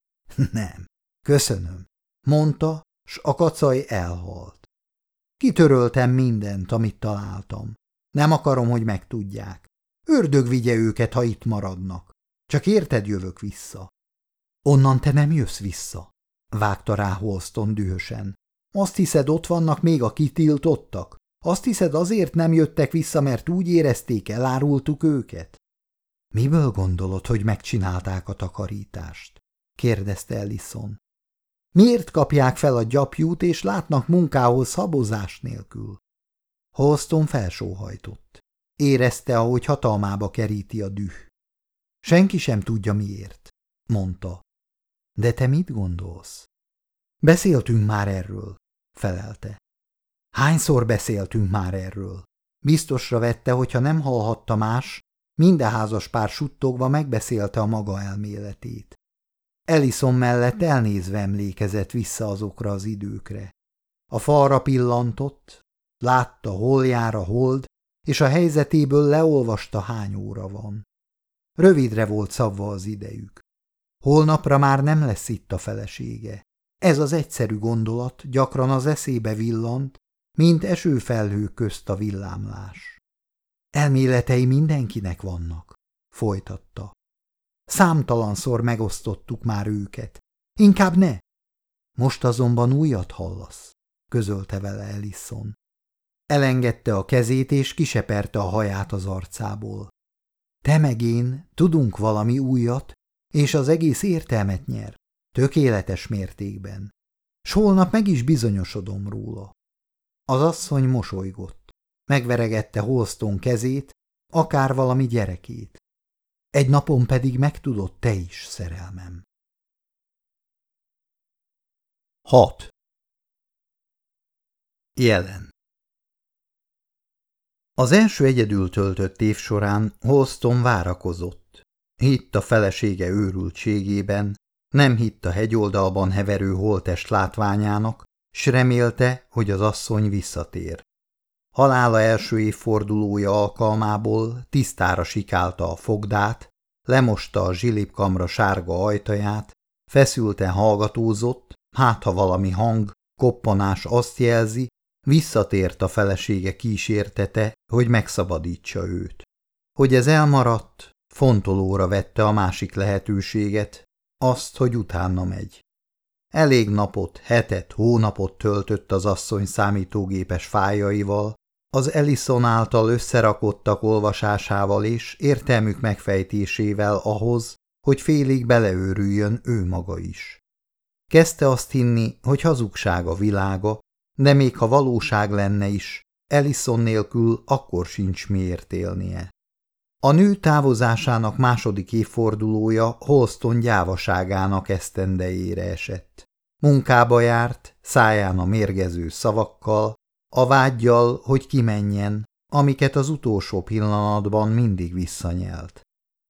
[SPEAKER 1] Nem, köszönöm, mondta, s a kacaj elhalt. Kitöröltem mindent, amit találtam. Nem akarom, hogy megtudják. Ördög vigye őket, ha itt maradnak. Csak érted, jövök vissza. Onnan te nem jössz vissza, vágta rá Holston dühösen. Azt hiszed, ott vannak még a kitiltottak? Azt hiszed, azért nem jöttek vissza, mert úgy érezték, elárultuk őket? Miből gondolod, hogy megcsinálták a takarítást? Kérdezte Ellison. Miért kapják fel a gyapjút, és látnak munkához habozás nélkül? Holston felsóhajtott. Érezte, ahogy hatalmába keríti a düh. Senki sem tudja miért, mondta. De te mit gondolsz? Beszéltünk már erről, felelte. Hányszor beszéltünk már erről? Biztosra vette, hogyha nem hallhatta más, minden házas pár suttogva megbeszélte a maga elméletét. Ellison mellett elnézve emlékezett vissza azokra az időkre. A falra pillantott, látta, hol jár a hold, és a helyzetéből leolvasta, hány óra van. Rövidre volt szabva az idejük. Holnapra már nem lesz itt a felesége. Ez az egyszerű gondolat gyakran az eszébe villant, mint esőfelhők közt a villámlás. Elméletei mindenkinek vannak, folytatta. Számtalanszor megosztottuk már őket. Inkább ne. Most azonban újat hallasz, közölte vele Ellison. Elengedte a kezét és kiseperte a haját az arcából. Te meg én tudunk valami újat, és az egész értelmet nyer, tökéletes mértékben. S holnap meg is bizonyosodom róla. Az asszony mosolygott. Megveregette Holston kezét, akár valami gyerekét. Egy napon pedig megtudod te is, szerelmem. hat. Jelen. Az első egyedül töltött év során Holston várakozott. Hitt a felesége őrültségében, nem hitt a hegyoldalban heverő holttest látványának, s remélte, hogy az asszony visszatér. Halála első évfordulója alkalmából tisztára sikálta a fogdát, lemosta a zsilipkamra sárga ajtaját, feszülten hallgatózott, hát ha valami hang, koppanás azt jelzi, visszatért a felesége kísértete, hogy megszabadítsa őt. Hogy ez elmaradt, fontolóra vette a másik lehetőséget, azt, hogy utána megy. Elég napot, hetet, hónapot töltött az asszony számítógépes fájaival, az Ellison által összerakottak olvasásával és értelmük megfejtésével ahhoz, hogy félig beleőrüljön ő maga is. Kezdte azt hinni, hogy hazugság a világa, de még ha valóság lenne is, Ellison nélkül akkor sincs miért élnie. A nő távozásának második évfordulója Holston gyávaságának esztendejére esett. Munkába járt, száján a mérgező szavakkal, a vággyal, hogy kimenjen, amiket az utolsó pillanatban mindig visszanyelt.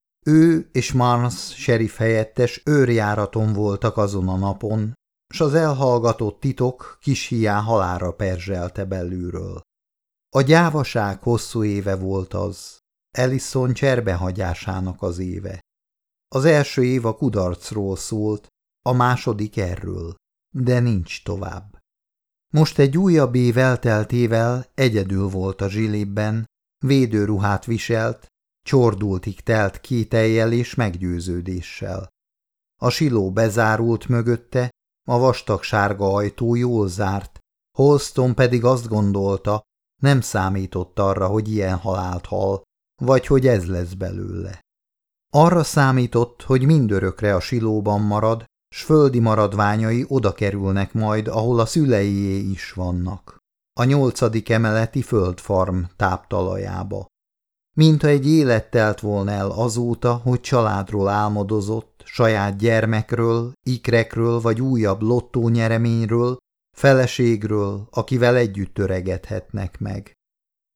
[SPEAKER 1] Ő és Marnes sheriff helyettes őrjáraton voltak azon a napon, s az elhallgatott titok kis hián halálra perzselte belülről. A gyávaság hosszú éve volt az, Ellison cserbehagyásának az éve. Az első év a kudarcról szólt, a második erről, de nincs tovább. Most egy újabb év elteltével egyedül volt a zsilibben, védőruhát viselt, csordultig telt kétellyel és meggyőződéssel. A siló bezárult mögötte, a vastag sárga ajtó jól zárt, Holston pedig azt gondolta, nem számított arra, hogy ilyen halált hal, vagy hogy ez lesz belőle. Arra számított, hogy mindörökre a silóban marad, s földi maradványai oda kerülnek majd, ahol a szüleié is vannak, a nyolcadik emeleti földfarm táptalajába. Mintha egy élet telt volna el azóta, hogy családról álmodozott, saját gyermekről, ikrekről vagy újabb lottónyereményről, feleségről, akivel együtt öregedhetnek meg.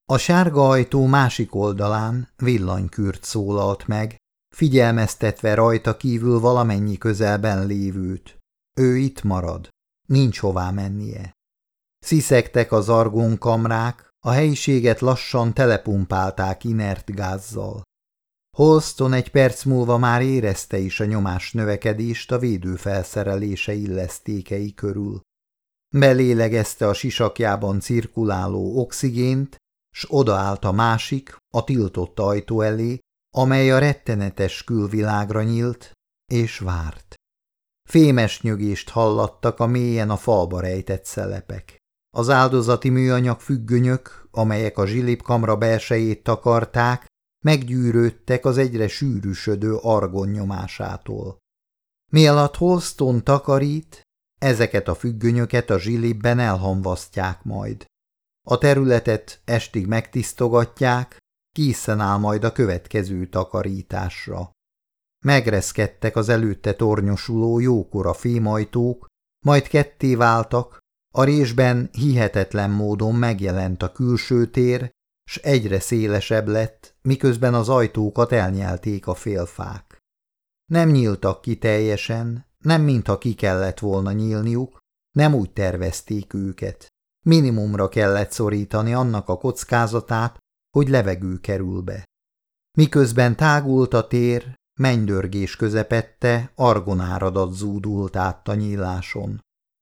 [SPEAKER 1] A sárga ajtó másik oldalán villanykürt szólalt meg, figyelmeztetve rajta kívül valamennyi közelben lévőt. Ő itt marad, nincs hová mennie. Sziszegtek az argonkamrák, a helyiséget lassan telepumpálták inert gázzal. Holston egy perc múlva már érezte is a nyomás növekedést a védőfelszerelése illesztékei körül. Belélegezte a sisakjában cirkuláló oxigént, s odaállt a másik, a tiltott ajtó elé, amely a rettenetes külvilágra nyílt, és várt. Fémes nyögést hallattak a mélyen a falba rejtett szelepek. Az áldozati műanyag függönyök, amelyek a zsilipkamra belsejét takarták, meggyűrődtek az egyre sűrűsödő argon nyomásától. Mielatt Holston takarít, ezeket a függönyöket a zsilipben elhamvasztják majd. A területet estig megtisztogatják, készen áll majd a következő takarításra. Megreszkedtek az előtte tornyosuló jókora fémajtók, majd ketté váltak, a résben hihetetlen módon megjelent a külső tér, s egyre szélesebb lett, miközben az ajtókat elnyelték a félfák. Nem nyíltak ki teljesen, nem mintha ki kellett volna nyílniuk, nem úgy tervezték őket. Minimumra kellett szorítani annak a kockázatát, hogy levegő kerül be. Miközben tágult a tér, mennydörgés közepette argonáradat zúdult át a nyíláson.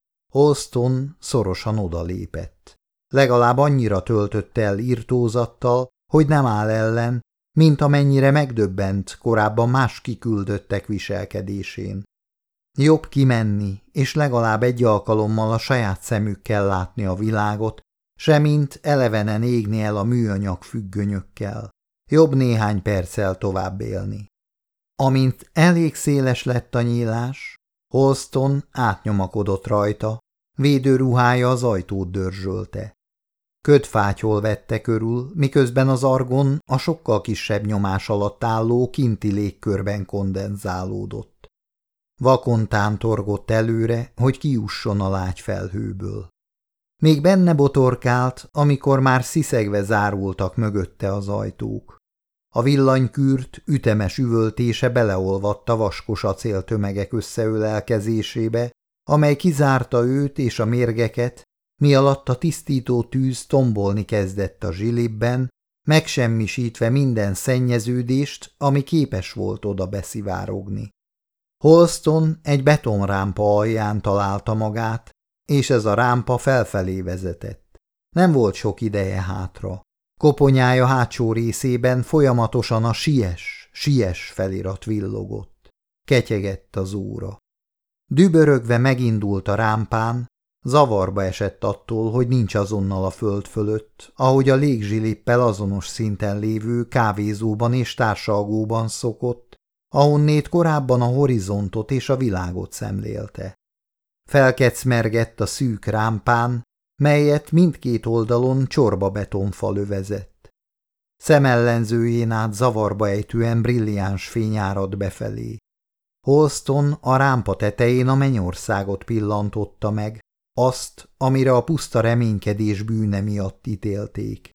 [SPEAKER 1] Holston szorosan odalépett. Legalább annyira töltötte el irtózattal, hogy nem áll ellen, mint amennyire megdöbbent korábban más kiküldöttek viselkedésén. Jobb kimenni, és legalább egy alkalommal a saját szemükkel látni a világot, semmint elevenen égni el a műanyag függönyökkel. Jobb néhány perccel tovább élni. Amint elég széles lett a nyílás, Holston átnyomakodott rajta, védőruhája az ajtót dörzsölte. Ködfátyol vette körül, miközben az argon a sokkal kisebb nyomás alatt álló kinti légkörben kondenzálódott. Vakon tántorgott előre, hogy kijusson a lágy felhőből. Még benne botorkált, amikor már sziszegve zárultak mögötte az ajtók. A villanykürt ütemes üvöltése beleolvadt a vaskos acéltömegek összeölelkezésébe, amely kizárta őt és a mérgeket, mi alatt a tisztító tűz tombolni kezdett a zsilipben, megsemmisítve minden szennyeződést, ami képes volt oda beszivárogni. Holston egy betonrámpa alján találta magát, és ez a rámpa felfelé vezetett. Nem volt sok ideje hátra. Koponyája hátsó részében folyamatosan a siess, siess felirat villogott. Ketyegett az óra. Dübörögve megindult a rámpán, zavarba esett attól, hogy nincs azonnal a föld fölött, ahogy a légzsilippel azonos szinten lévő kávézóban és társalgóban szokott, ahonnét korábban a horizontot és a világot szemlélte. Felkecmergett a szűk rámpán, melyet mindkét oldalon csorba betonfal övezett. Szemellenzőjén át zavarba ejtően brilliáns fény árad befelé. Holston a rámpa tetején a mennyországot pillantotta meg, azt, amire a puszta reménykedés bűne miatt ítélték.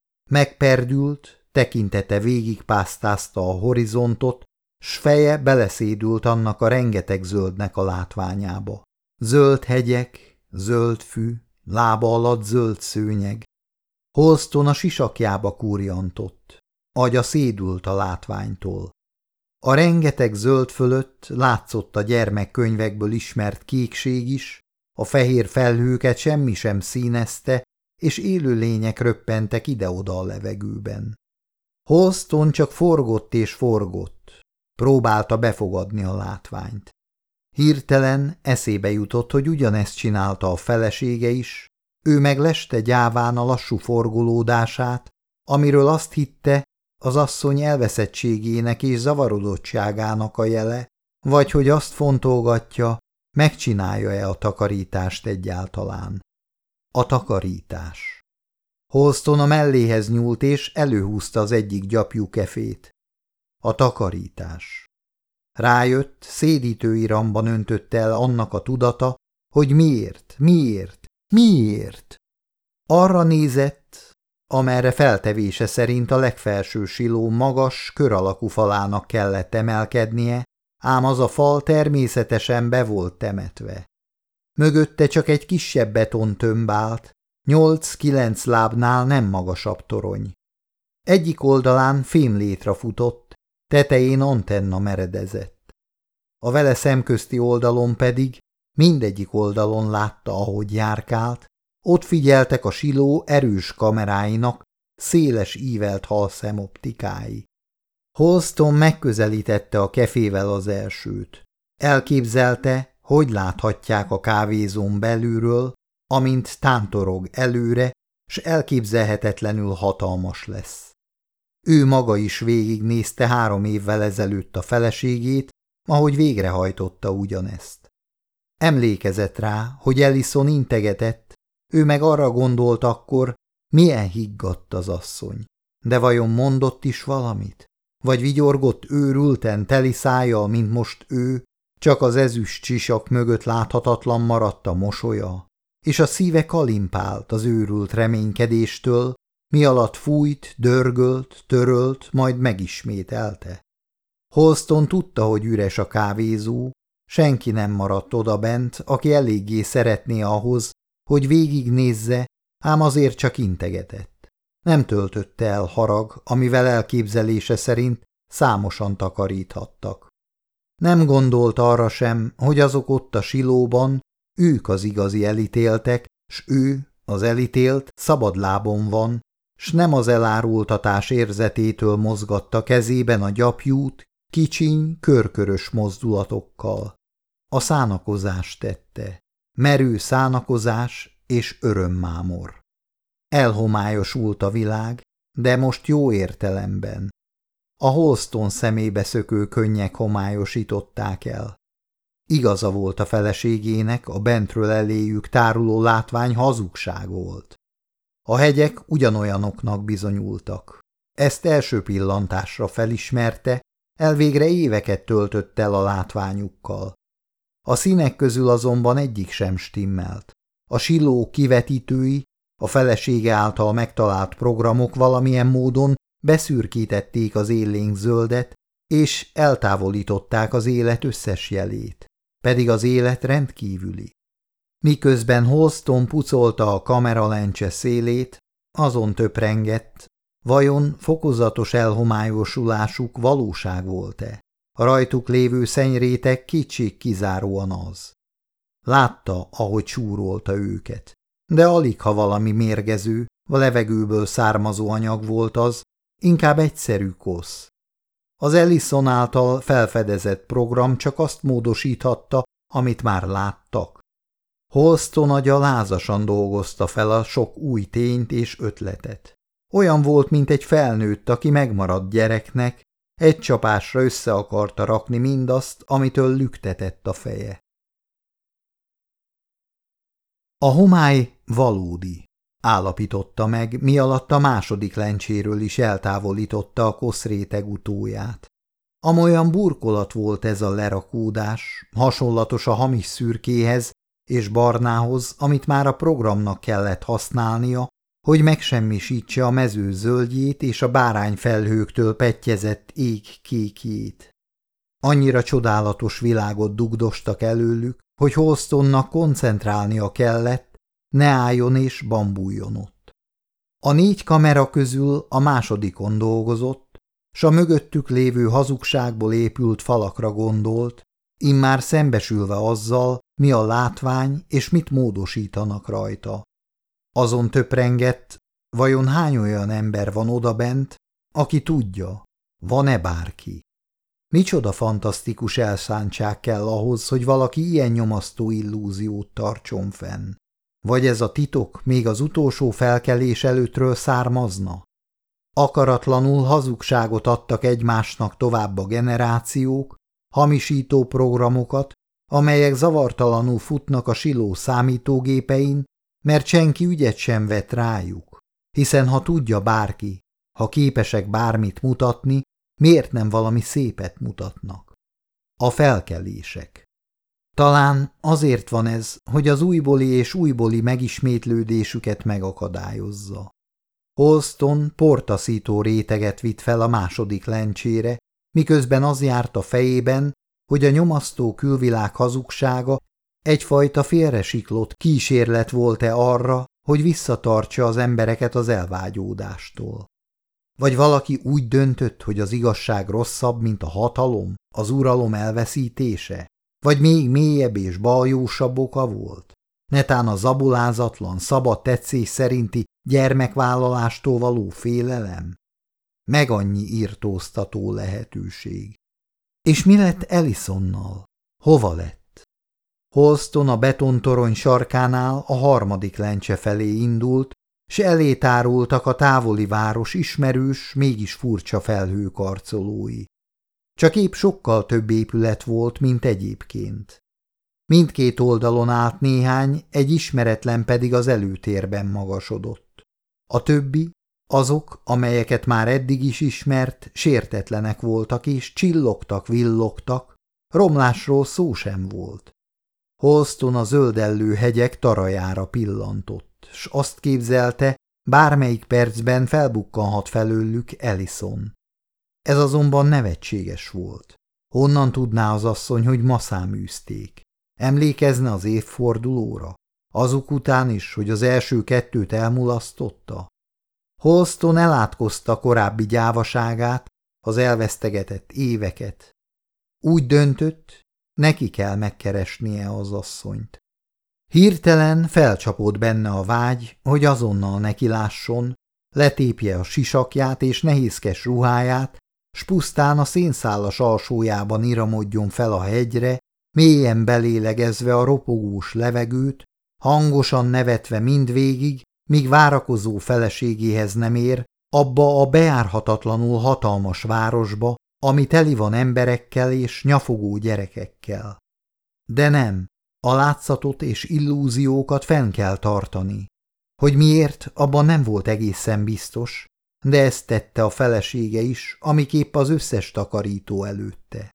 [SPEAKER 1] Megperdült, tekintete végigpásztázta a horizontot, s feje beleszédült annak a rengeteg zöldnek a látványába. Zöld hegyek, zöld fű, lába alatt zöld szőnyeg. Holston a sisakjába kurjantott. Agya szédült a látványtól. A rengeteg zöld fölött látszott a gyermekkönyvekből ismert kékség is, a fehér felhőket semmi sem színezte, és élőlények röppentek ide-oda a levegőben. Holston csak forgott és forgott, próbálta befogadni a látványt. Hirtelen eszébe jutott, hogy ugyanezt csinálta a felesége is, ő meg leste gyáván a lassú forgolódását, amiről azt hitte, az asszony elveszettségének és zavarodottságának a jele, vagy hogy azt fontolgatja, megcsinálja-e a takarítást egyáltalán. A takarítás. Holston a melléhez nyúlt és előhúzta az egyik gyapjú kefét. A takarítás. Rájött, szédítő iramban öntötte el annak a tudata, hogy miért, miért, miért. Arra nézett, amerre feltevése szerint a legfelső siló magas, kör alakú falának kellett emelkednie, ám az a fal természetesen be volt temetve. Mögötte csak egy kisebb betontömb állt, nyolc-kilenc lábnál nem magasabb torony. Egyik oldalán fémlétra futott, tetején antenna meredezett. A vele szemközti oldalon pedig mindegyik oldalon látta, ahogy járkált, ott figyeltek a siló erős kameráinak széles ívelt halszemoptikái. Holston megközelítette a kefével az elsőt. Elképzelte, hogy láthatják a kávézón belülről, amint tántorog előre, s elképzelhetetlenül hatalmas lesz. Ő maga is végignézte három évvel ezelőtt a feleségét, ahogy végrehajtotta ugyanezt. Emlékezett rá, hogy Ellison integetett, ő meg arra gondolt akkor, milyen higgadt az asszony. De vajon mondott is valamit? Vagy vigyorgott őrülten teli szájjal, mint most ő, csak az ezüst csisak mögött láthatatlan maradt a mosolya, és a szíve kalimpált az őrült reménykedéstől, mi alatt fújt, dörgölt, törölt, majd megismételte. Holston tudta, hogy üres a kávézó, senki nem maradt odabent, aki eléggé szeretné ahhoz, hogy végignézze, ám azért csak integetett. Nem töltötte el harag, amivel elképzelése szerint számosan takaríthattak. Nem gondolt arra sem, hogy azok ott a silóban, ők az igazi elítéltek, s ő, az elítélt, szabadlábon van, s nem az elárultatás érzetétől mozgatta kezében a gyapjút, kicsiny, körkörös mozdulatokkal. A szánakozás tette, merő szánakozás és örömmámor. Elhomályosult a világ, de most jó értelemben. A Holston szemébe szökő könnyek homályosították el. Igaza volt a feleségének, a bentről eléjük táruló látvány hazugság volt. A hegyek ugyanolyanoknak bizonyultak. Ezt első pillantásra felismerte, elvégre éveket töltött el a látványukkal. A színek közül azonban egyik sem stimmelt. A siló kivetítői, a felesége által megtalált programok valamilyen módon beszürkítették az élénk zöldet, és eltávolították az élet összes jelét, pedig az élet rendkívüli. Miközben Holston pucolta a kameralencse szélét, azon töprengett, vajon fokozatos elhomályosulásuk valóság volt-e? A rajtuk lévő szennyréteg kétség kizáróan az. Látta, ahogy súrolta őket, de alig ha valami mérgező, a levegőből származó anyag volt az, inkább egyszerű kosz. Az Ellison által felfedezett program csak azt módosíthatta, amit már láttak. Holston agya lázasan dolgozta fel a sok új tényt és ötletet. Olyan volt, mint egy felnőtt, aki megmaradt gyereknek, egy csapásra össze akarta rakni mindazt, amitől lüktetett a feje. A homály valódi, állapította meg, mi alatt a második lencséről is eltávolította a koszréteg utóját. Amolyan burkolat volt ez a lerakódás, hasonlatos a hamis szürkéhez és barnához, amit már a programnak kellett használnia, hogy megsemmisítse a mező zöldjét és a bárányfelhőktől pettyezett ég kékjét. Annyira csodálatos világot dugdostak előlük, hogy Holstonnak koncentrálnia kellett, ne álljon és bambuljon ott. A négy kamera közül a másodikon dolgozott, s a mögöttük lévő hazugságból épült falakra gondolt, immár szembesülve azzal, mi a látvány és mit módosítanak rajta. Azon töprengett, vajon hány olyan ember van odabent, aki tudja, van-e bárki? Micsoda fantasztikus elszántság kell ahhoz, hogy valaki ilyen nyomasztó illúziót tartson fenn? Vagy ez a titok még az utolsó felkelés előttről származna? Akaratlanul hazugságot adtak egymásnak tovább a generációk, hamisító programokat, amelyek zavartalanul futnak a siló számítógépein, mert senki ügyet sem vett rájuk, hiszen ha tudja bárki, ha képesek bármit mutatni, miért nem valami szépet mutatnak? A felkelések. Talán azért van ez, hogy az újbóli és újbóli megismétlődésüket megakadályozza. Holston portaszító réteget vitt fel a második lencsére, miközben az járt a fejében, hogy a nyomasztó külvilág hazugsága egyfajta félresiklott kísérlet volt-e arra, hogy visszatartsa az embereket az elvágyódástól. Vagy valaki úgy döntött, hogy az igazság rosszabb, mint a hatalom, az uralom elveszítése? Vagy még mélyebb és baljósabb oka volt? Netán a zabulázatlan, szabad tetszés szerinti gyermekvállalástól való félelem? Meg annyi irtóztató lehetőség. És mi lett Ellisonnal? Hova lett? Holston a betontorony sarkánál a harmadik lencse felé indult, s elé tárultak a távoli város ismerős, mégis furcsa felhőkarcolói. Csak épp sokkal több épület volt, mint egyébként. Mindkét oldalon állt néhány, egy ismeretlen pedig az előtérben magasodott. A többi, azok, amelyeket már eddig is ismert, sértetlenek voltak és csillogtak, villogtak, romlásról szó sem volt. Holston a zöldellő hegyek tarajára pillantott, s azt képzelte, bármelyik percben felbukkanhat felőlük Ellison. Ez azonban nevetséges volt. Honnan tudná az asszony, hogy ma száműzték? Emlékezne az évfordulóra? Azok után is, hogy az első kettőt elmulasztotta? Holston elátkozta korábbi gyávaságát, az elvesztegetett éveket. Úgy döntött, neki kell megkeresnie az asszonyt. Hirtelen felcsapott benne a vágy, hogy azonnal nekilásson, letépje a sisakját és nehézkes ruháját, s pusztán a szénszálas alsójában iramodjon fel a hegyre, mélyen belélegezve a ropogós levegőt, hangosan nevetve mindvégig, míg várakozó feleségéhez nem ér, abba a bejárhatatlanul hatalmas városba, ami teli van emberekkel és nyafogó gyerekekkel. De nem, a látszatot és illúziókat fenn kell tartani. Hogy miért, abban nem volt egészen biztos, de ezt tette a felesége is, amiképp az összes takarító előtte.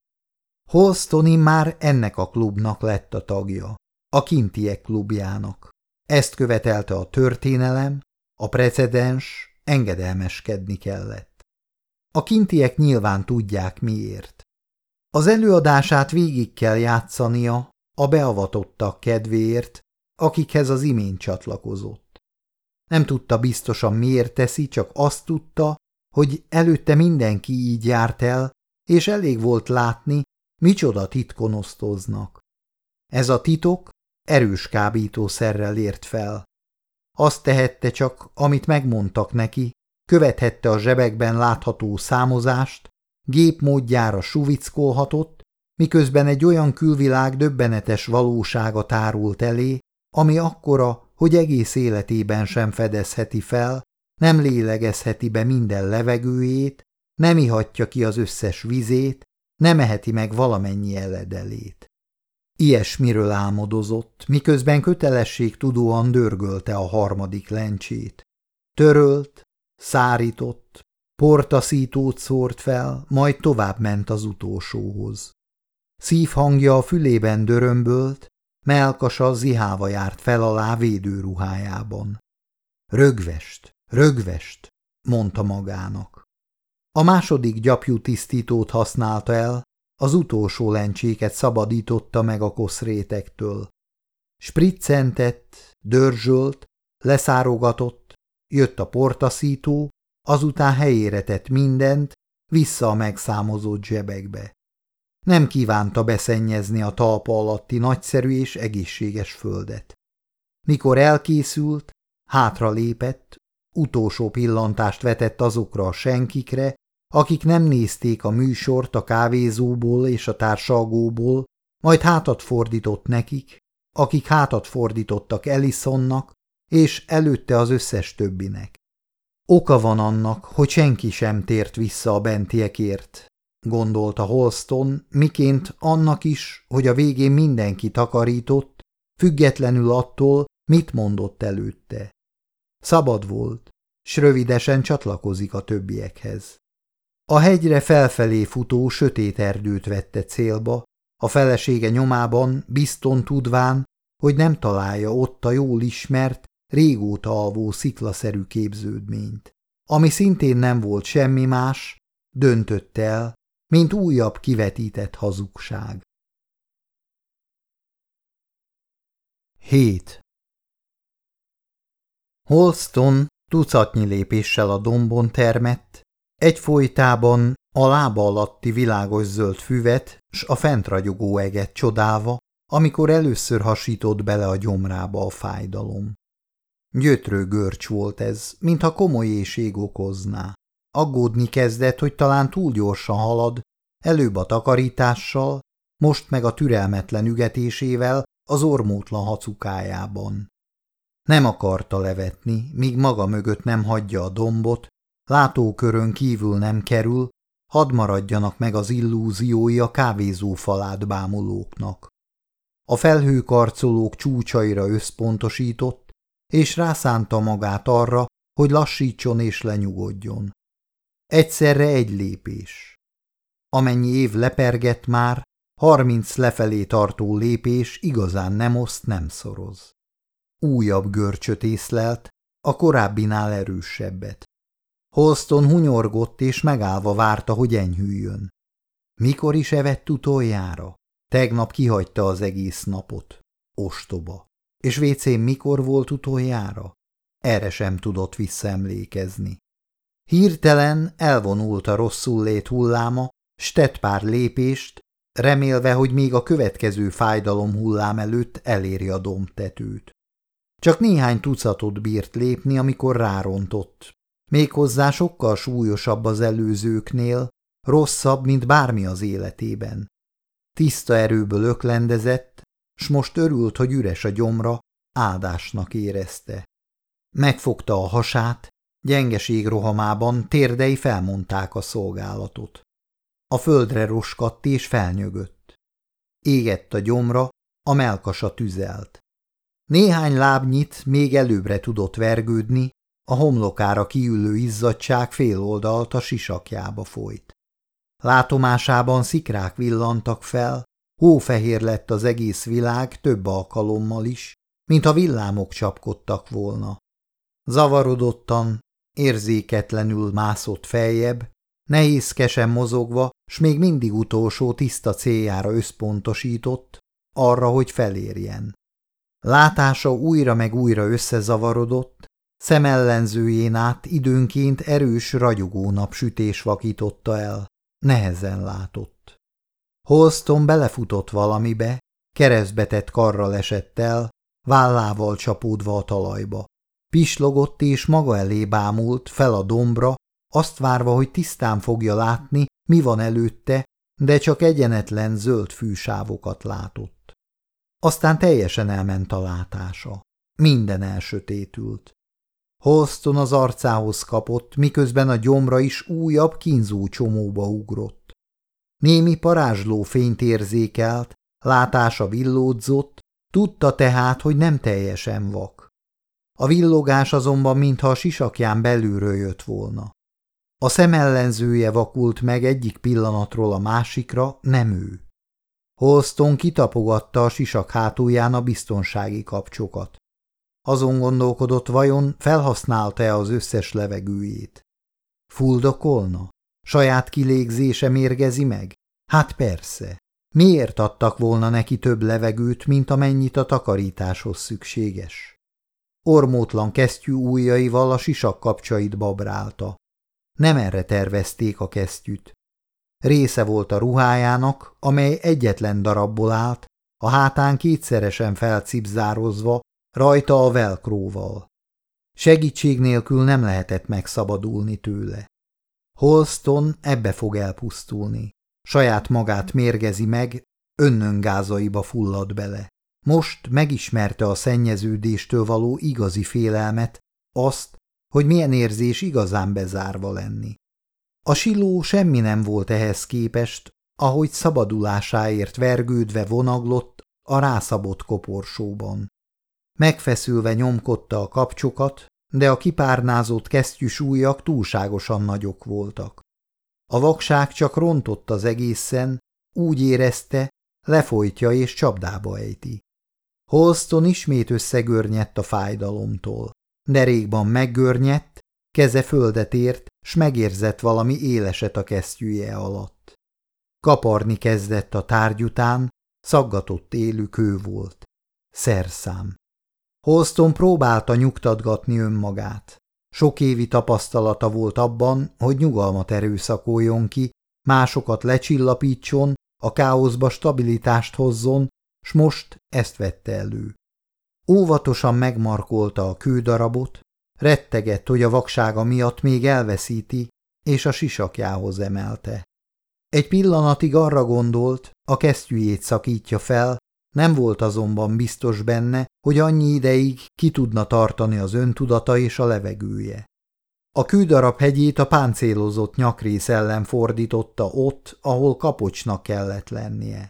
[SPEAKER 1] Holston már ennek a klubnak lett a tagja, a kintiek klubjának. Ezt követelte a történelem, a precedens, engedelmeskedni kellett. A kintiek nyilván tudják miért. Az előadását végig kell játszania a beavatottak kedvéért, akikhez az imént csatlakozott. Nem tudta biztosan miért teszi, csak azt tudta, hogy előtte mindenki így járt el, és elég volt látni, micsoda titkon osztoznak. Ez a titok erős kábítószerrel ért fel. Azt tehette csak, amit megmondtak neki, követhette a zsebekben látható számozást, gépmódjára suvickolhatott, miközben egy olyan külvilág döbbenetes valósága tárult elé, ami akkora, hogy egész életében sem fedezheti fel, nem lélegezheti be minden levegőjét, nem ihatja ki az összes vizét, nem eheti meg valamennyi eledelét. Ilyesmiről álmodozott, miközben kötelességtudóan dörgölte a harmadik lencsét. Törölt, szárított, portaszítót szórt fel, majd tovább ment az utolsóhoz. Szívhangja a fülében dörömbölt, mellkasa zihálva járt fel alá védőruhájában. Rögvest, rögvest, mondta magának. A második gyapjú tisztítót használta el, az utolsó lencséket szabadította meg a koszrétektől. Spriccentett, dörzsölt, leszárogatott, jött a portaszító, azután helyére tett mindent, vissza a megszámozott zsebekbe. Nem kívánta beszennyezni a talpa alatti nagyszerű és egészséges földet. Mikor elkészült, hátra lépett, utolsó pillantást vetett azokra a senkikre, akik nem nézték a műsort a kávézóból és a társalgóból, majd hátat fordított nekik, akik hátat fordítottak Ellisonnak, és előtte az összes többinek. Oka van annak, hogy senki sem tért vissza a bentiekért, gondolta Holston, miként annak is, hogy a végén mindenki takarított, függetlenül attól, mit mondott előtte. Szabad volt, s rövidesen csatlakozik a többiekhez. A hegyre felfelé futó sötét erdőt vette célba, a felesége nyomában bizton tudván, hogy nem találja ott a jól ismert, régóta alvó sziklaszerű képződményt, ami szintén nem volt semmi más, döntött el, mint újabb kivetített hazugság. hét. Holston tucatnyi lépéssel a dombon termett, egyfolytában a lába alatti világos zöld füvet s a fent ragyogó eget csodálva, amikor először hasított bele a gyomrába a fájdalom. Gyötrő görcs volt ez, mintha komoly éhség okozná. Aggódni kezdett, hogy talán túl gyorsan halad, előbb a takarítással, most meg a türelmetlen ügetésével az ormótlan hacukájában. Nem akarta levetni, míg maga mögött nem hagyja a dombot, látókörön kívül nem kerül, hadd maradjanak meg az illúziói a kávézó falát bámulóknak. A felhőkarcolók csúcsaira összpontosított, és rászánta magát arra, hogy lassítson és lenyugodjon. Egyszerre egy lépés. Amennyi év lepergett már, harminc lefelé tartó lépés igazán nem oszt, nem szoroz. Újabb görcsöt észlelt, a korábbinál erősebbet. Holston hunyorgott és megállva várta, hogy enyhüljön. Mikor is evett utoljára? Tegnap kihagyta az egész napot. Ostoba. És vécén mikor volt utoljára? Erre sem tudott visszaemlékezni. Hirtelen elvonult a rosszul lét hulláma, s tett pár lépést, remélve, hogy még a következő fájdalom hullám előtt eléri a dombtetőt. Csak néhány tucatot bírt lépni, amikor rárontott. Méghozzá sokkal súlyosabb az előzőknél, rosszabb, mint bármi az életében. Tiszta erőből öklendezett, s most örült, hogy üres a gyomra, áldásnak érezte. Megfogta a hasát, gyengeség rohamában térdei felmondták a szolgálatot. A földre roskadt és felnyögött. Égett a gyomra, a mellkasa tüzelt. Néhány lábnyit még előbbre tudott vergődni, a homlokára kiülő izzadtság fél oldalt a sisakjába folyt. Látomásában szikrák villantak fel, hófehér lett az egész világ több alkalommal is, mint a villámok csapkodtak volna. Zavarodottan, érzéketlenül mászott feljebb, nehézkesen mozogva, s még mindig utolsó tiszta céljára összpontosított, arra, hogy felérjen. Látása újra meg újra összezavarodott, szemellenzőjén át időnként erős, ragyogó napsütés vakította el, nehezen látott. Holston belefutott valamibe, keresztbetett karral esett el, vállával csapódva a talajba. Pislogott és maga elé bámult fel a dombra, azt várva, hogy tisztán fogja látni, mi van előtte, de csak egyenetlen zöld fűsávokat látott. Aztán teljesen elment a látása. Minden elsötétült. Holston az arcához kapott, miközben a gyomra is újabb kínzó csomóba ugrott. Némi parázsló fényt érzékelt, látása villódzott, tudta tehát, hogy nem teljesen vak. A villogás azonban mintha a sisakján belülről jött volna. A szemellenzője vakult meg egyik pillanatról a másikra, nem ő. Holston kitapogatta a sisak hátulján a biztonsági kapcsokat. Azon gondolkodott, vajon felhasználta-e az összes levegőjét. Fuldokolna? Saját kilégzése mérgezi meg? Hát persze. Miért adtak volna neki több levegőt, mint amennyit a takarításhoz szükséges? Ormótlan kesztyű ujjaival a sisak kapcsait babrálta. Nem erre tervezték a kesztyűt. Része volt a ruhájának, amely egyetlen darabból állt, a hátán kétszeresen felcipzározva, rajta a velkróval. Segítség nélkül nem lehetett megszabadulni tőle. Holston ebbe fog elpusztulni. Saját magát mérgezi meg, önnöngázaiba fullad bele. Most megismerte a szennyeződéstől való igazi félelmet, azt, hogy milyen érzés igazán bezárva lenni. A siló semmi nem volt ehhez képest, ahogy szabadulásáért vergődve vonaglott a rászabott koporsóban. Megfeszülve nyomkodta a kapcsokat, de a kipárnázott kesztyűs ujjak túlságosan nagyok voltak. A vakság csak rontott az egészen, úgy érezte, lefolytja és csapdába ejti. Holston ismét összegörnyedt a fájdalomtól. Derékban meggörnyedt, keze földet ért, s megérzett valami éleset a kesztyűje alatt. Kaparni kezdett a tárgy után, szaggatott élő kő volt. Szerszám. Holston próbálta nyugtatgatni önmagát. Sok évi tapasztalata volt abban, hogy nyugalmat erőszakoljon ki, másokat lecsillapítson, a káoszba stabilitást hozzon, s most ezt vette elő. Óvatosan megmarkolta a kődarabot, rettegett, hogy a vaksága miatt még elveszíti, és a sisakjához emelte. Egy pillanatig arra gondolt, a kesztyűjét szakítja fel, nem volt azonban biztos benne, hogy annyi ideig ki tudna tartani az öntudata és a levegője. A kődarab hegyét a páncélozott nyakrész ellen fordította ott, ahol kapocsnak kellett lennie.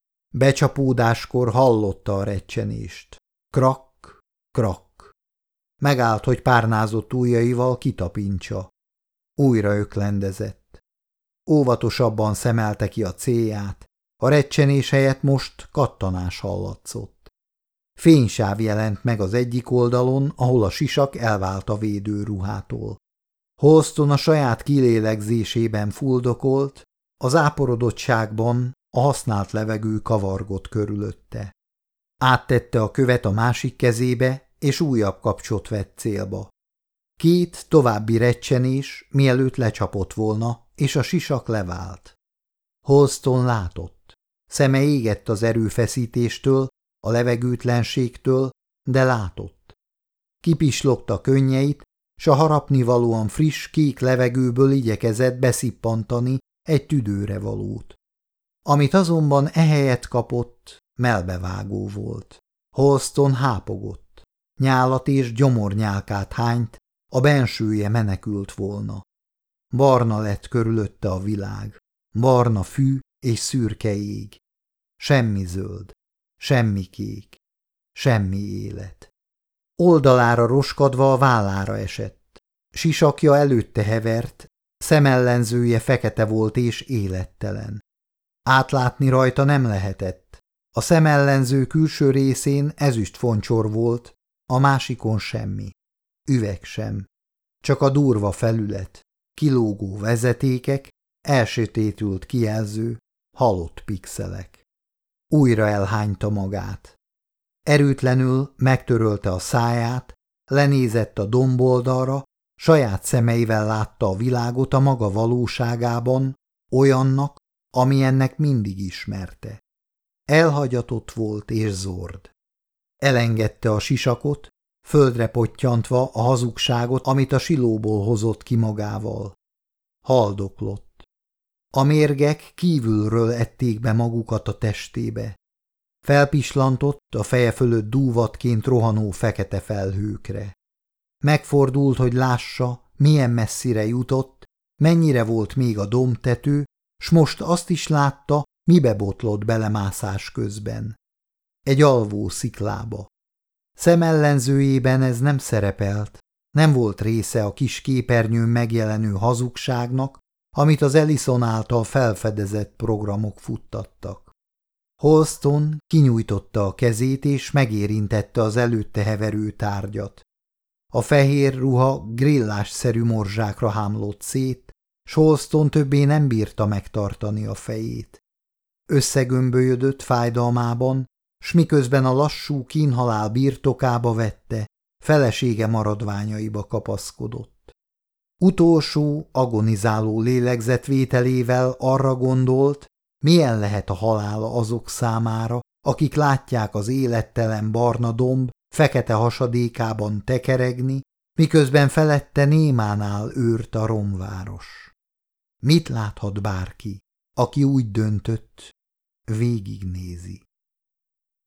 [SPEAKER 1] Becsapódáskor hallotta a recsenést. Krak, krak. Megállt, hogy párnázott ujjaival kitapintsa. Újra öklendezett. Óvatosabban szemelte ki a célját, a recsenés helyett most kattanás hallatszott. Fénysáv jelent meg az egyik oldalon, ahol a sisak elvált a védőruhától. Holston a saját kilélegzésében fuldokolt, az áporodottságban a használt levegő kavargott körülötte. Áttette a követ a másik kezébe, és újabb kapcsot vett célba. Két további recsenés, mielőtt lecsapott volna, és a sisak levált. Holston látott. Szeme égett az erőfeszítéstől, a levegőtlenségtől, de látott. Kipislogta könnyeit, s a harapnivalóan friss kék levegőből igyekezett beszippantani egy tüdőre valót. Amit azonban ehelyett kapott, mellbevágó volt. Holston hápogott. Nyálat és gyomornyálkát hányt, a bensője menekült volna. Barna lett körülötte a világ. Barna fű és szürke ég. Semmi zöld, semmi kék, semmi élet. Oldalára roskadva a vállára esett. Sisakja előtte hevert, szemellenzője fekete volt és élettelen. Átlátni rajta nem lehetett. A szemellenző külső részén ezüst foncsor volt, a másikon semmi. Üveg sem. Csak a durva felület, kilógó vezetékek, elsötétült kijelző, halott pixelek. Újra elhányta magát. Erőtlenül megtörölte a száját, lenézett a domboldalra, saját szemeivel látta a világot a maga valóságában, olyannak, amilyennek mindig ismerte. Elhagyatott volt és zord. Elengedte a sisakot, földre pottyantva a hazugságot, amit a silóból hozott ki magával. Haldoklott. A mérgek kívülről ették be magukat a testébe. Felpislantott a feje fölött dúvatként rohanó fekete felhőkre. Megfordult, hogy lássa, milyen messzire jutott, mennyire volt még a dombtető, s most azt is látta, mibe botlott belemászás közben. Egy alvó sziklába. Szemellenzőjében ez nem szerepelt, nem volt része a kis képernyőn megjelenő hazugságnak, amit az Ellison által felfedezett programok futtattak. Holston kinyújtotta a kezét és megérintette az előtte heverő tárgyat. A fehér ruha grillásszerű morzsákra hámlott szét, s Holston többé nem bírta megtartani a fejét. Összegömbölyödött fájdalmában, s miközben a lassú kínhalál birtokába vette, felesége maradványaiba kapaszkodott. Utolsó, agonizáló lélegzetvételével arra gondolt, milyen lehet a halála azok számára, akik látják az élettelen barna domb fekete hasadékában tekeregni, miközben felette némán áll őrt a romváros. Mit láthat bárki, aki úgy döntött, végignézi?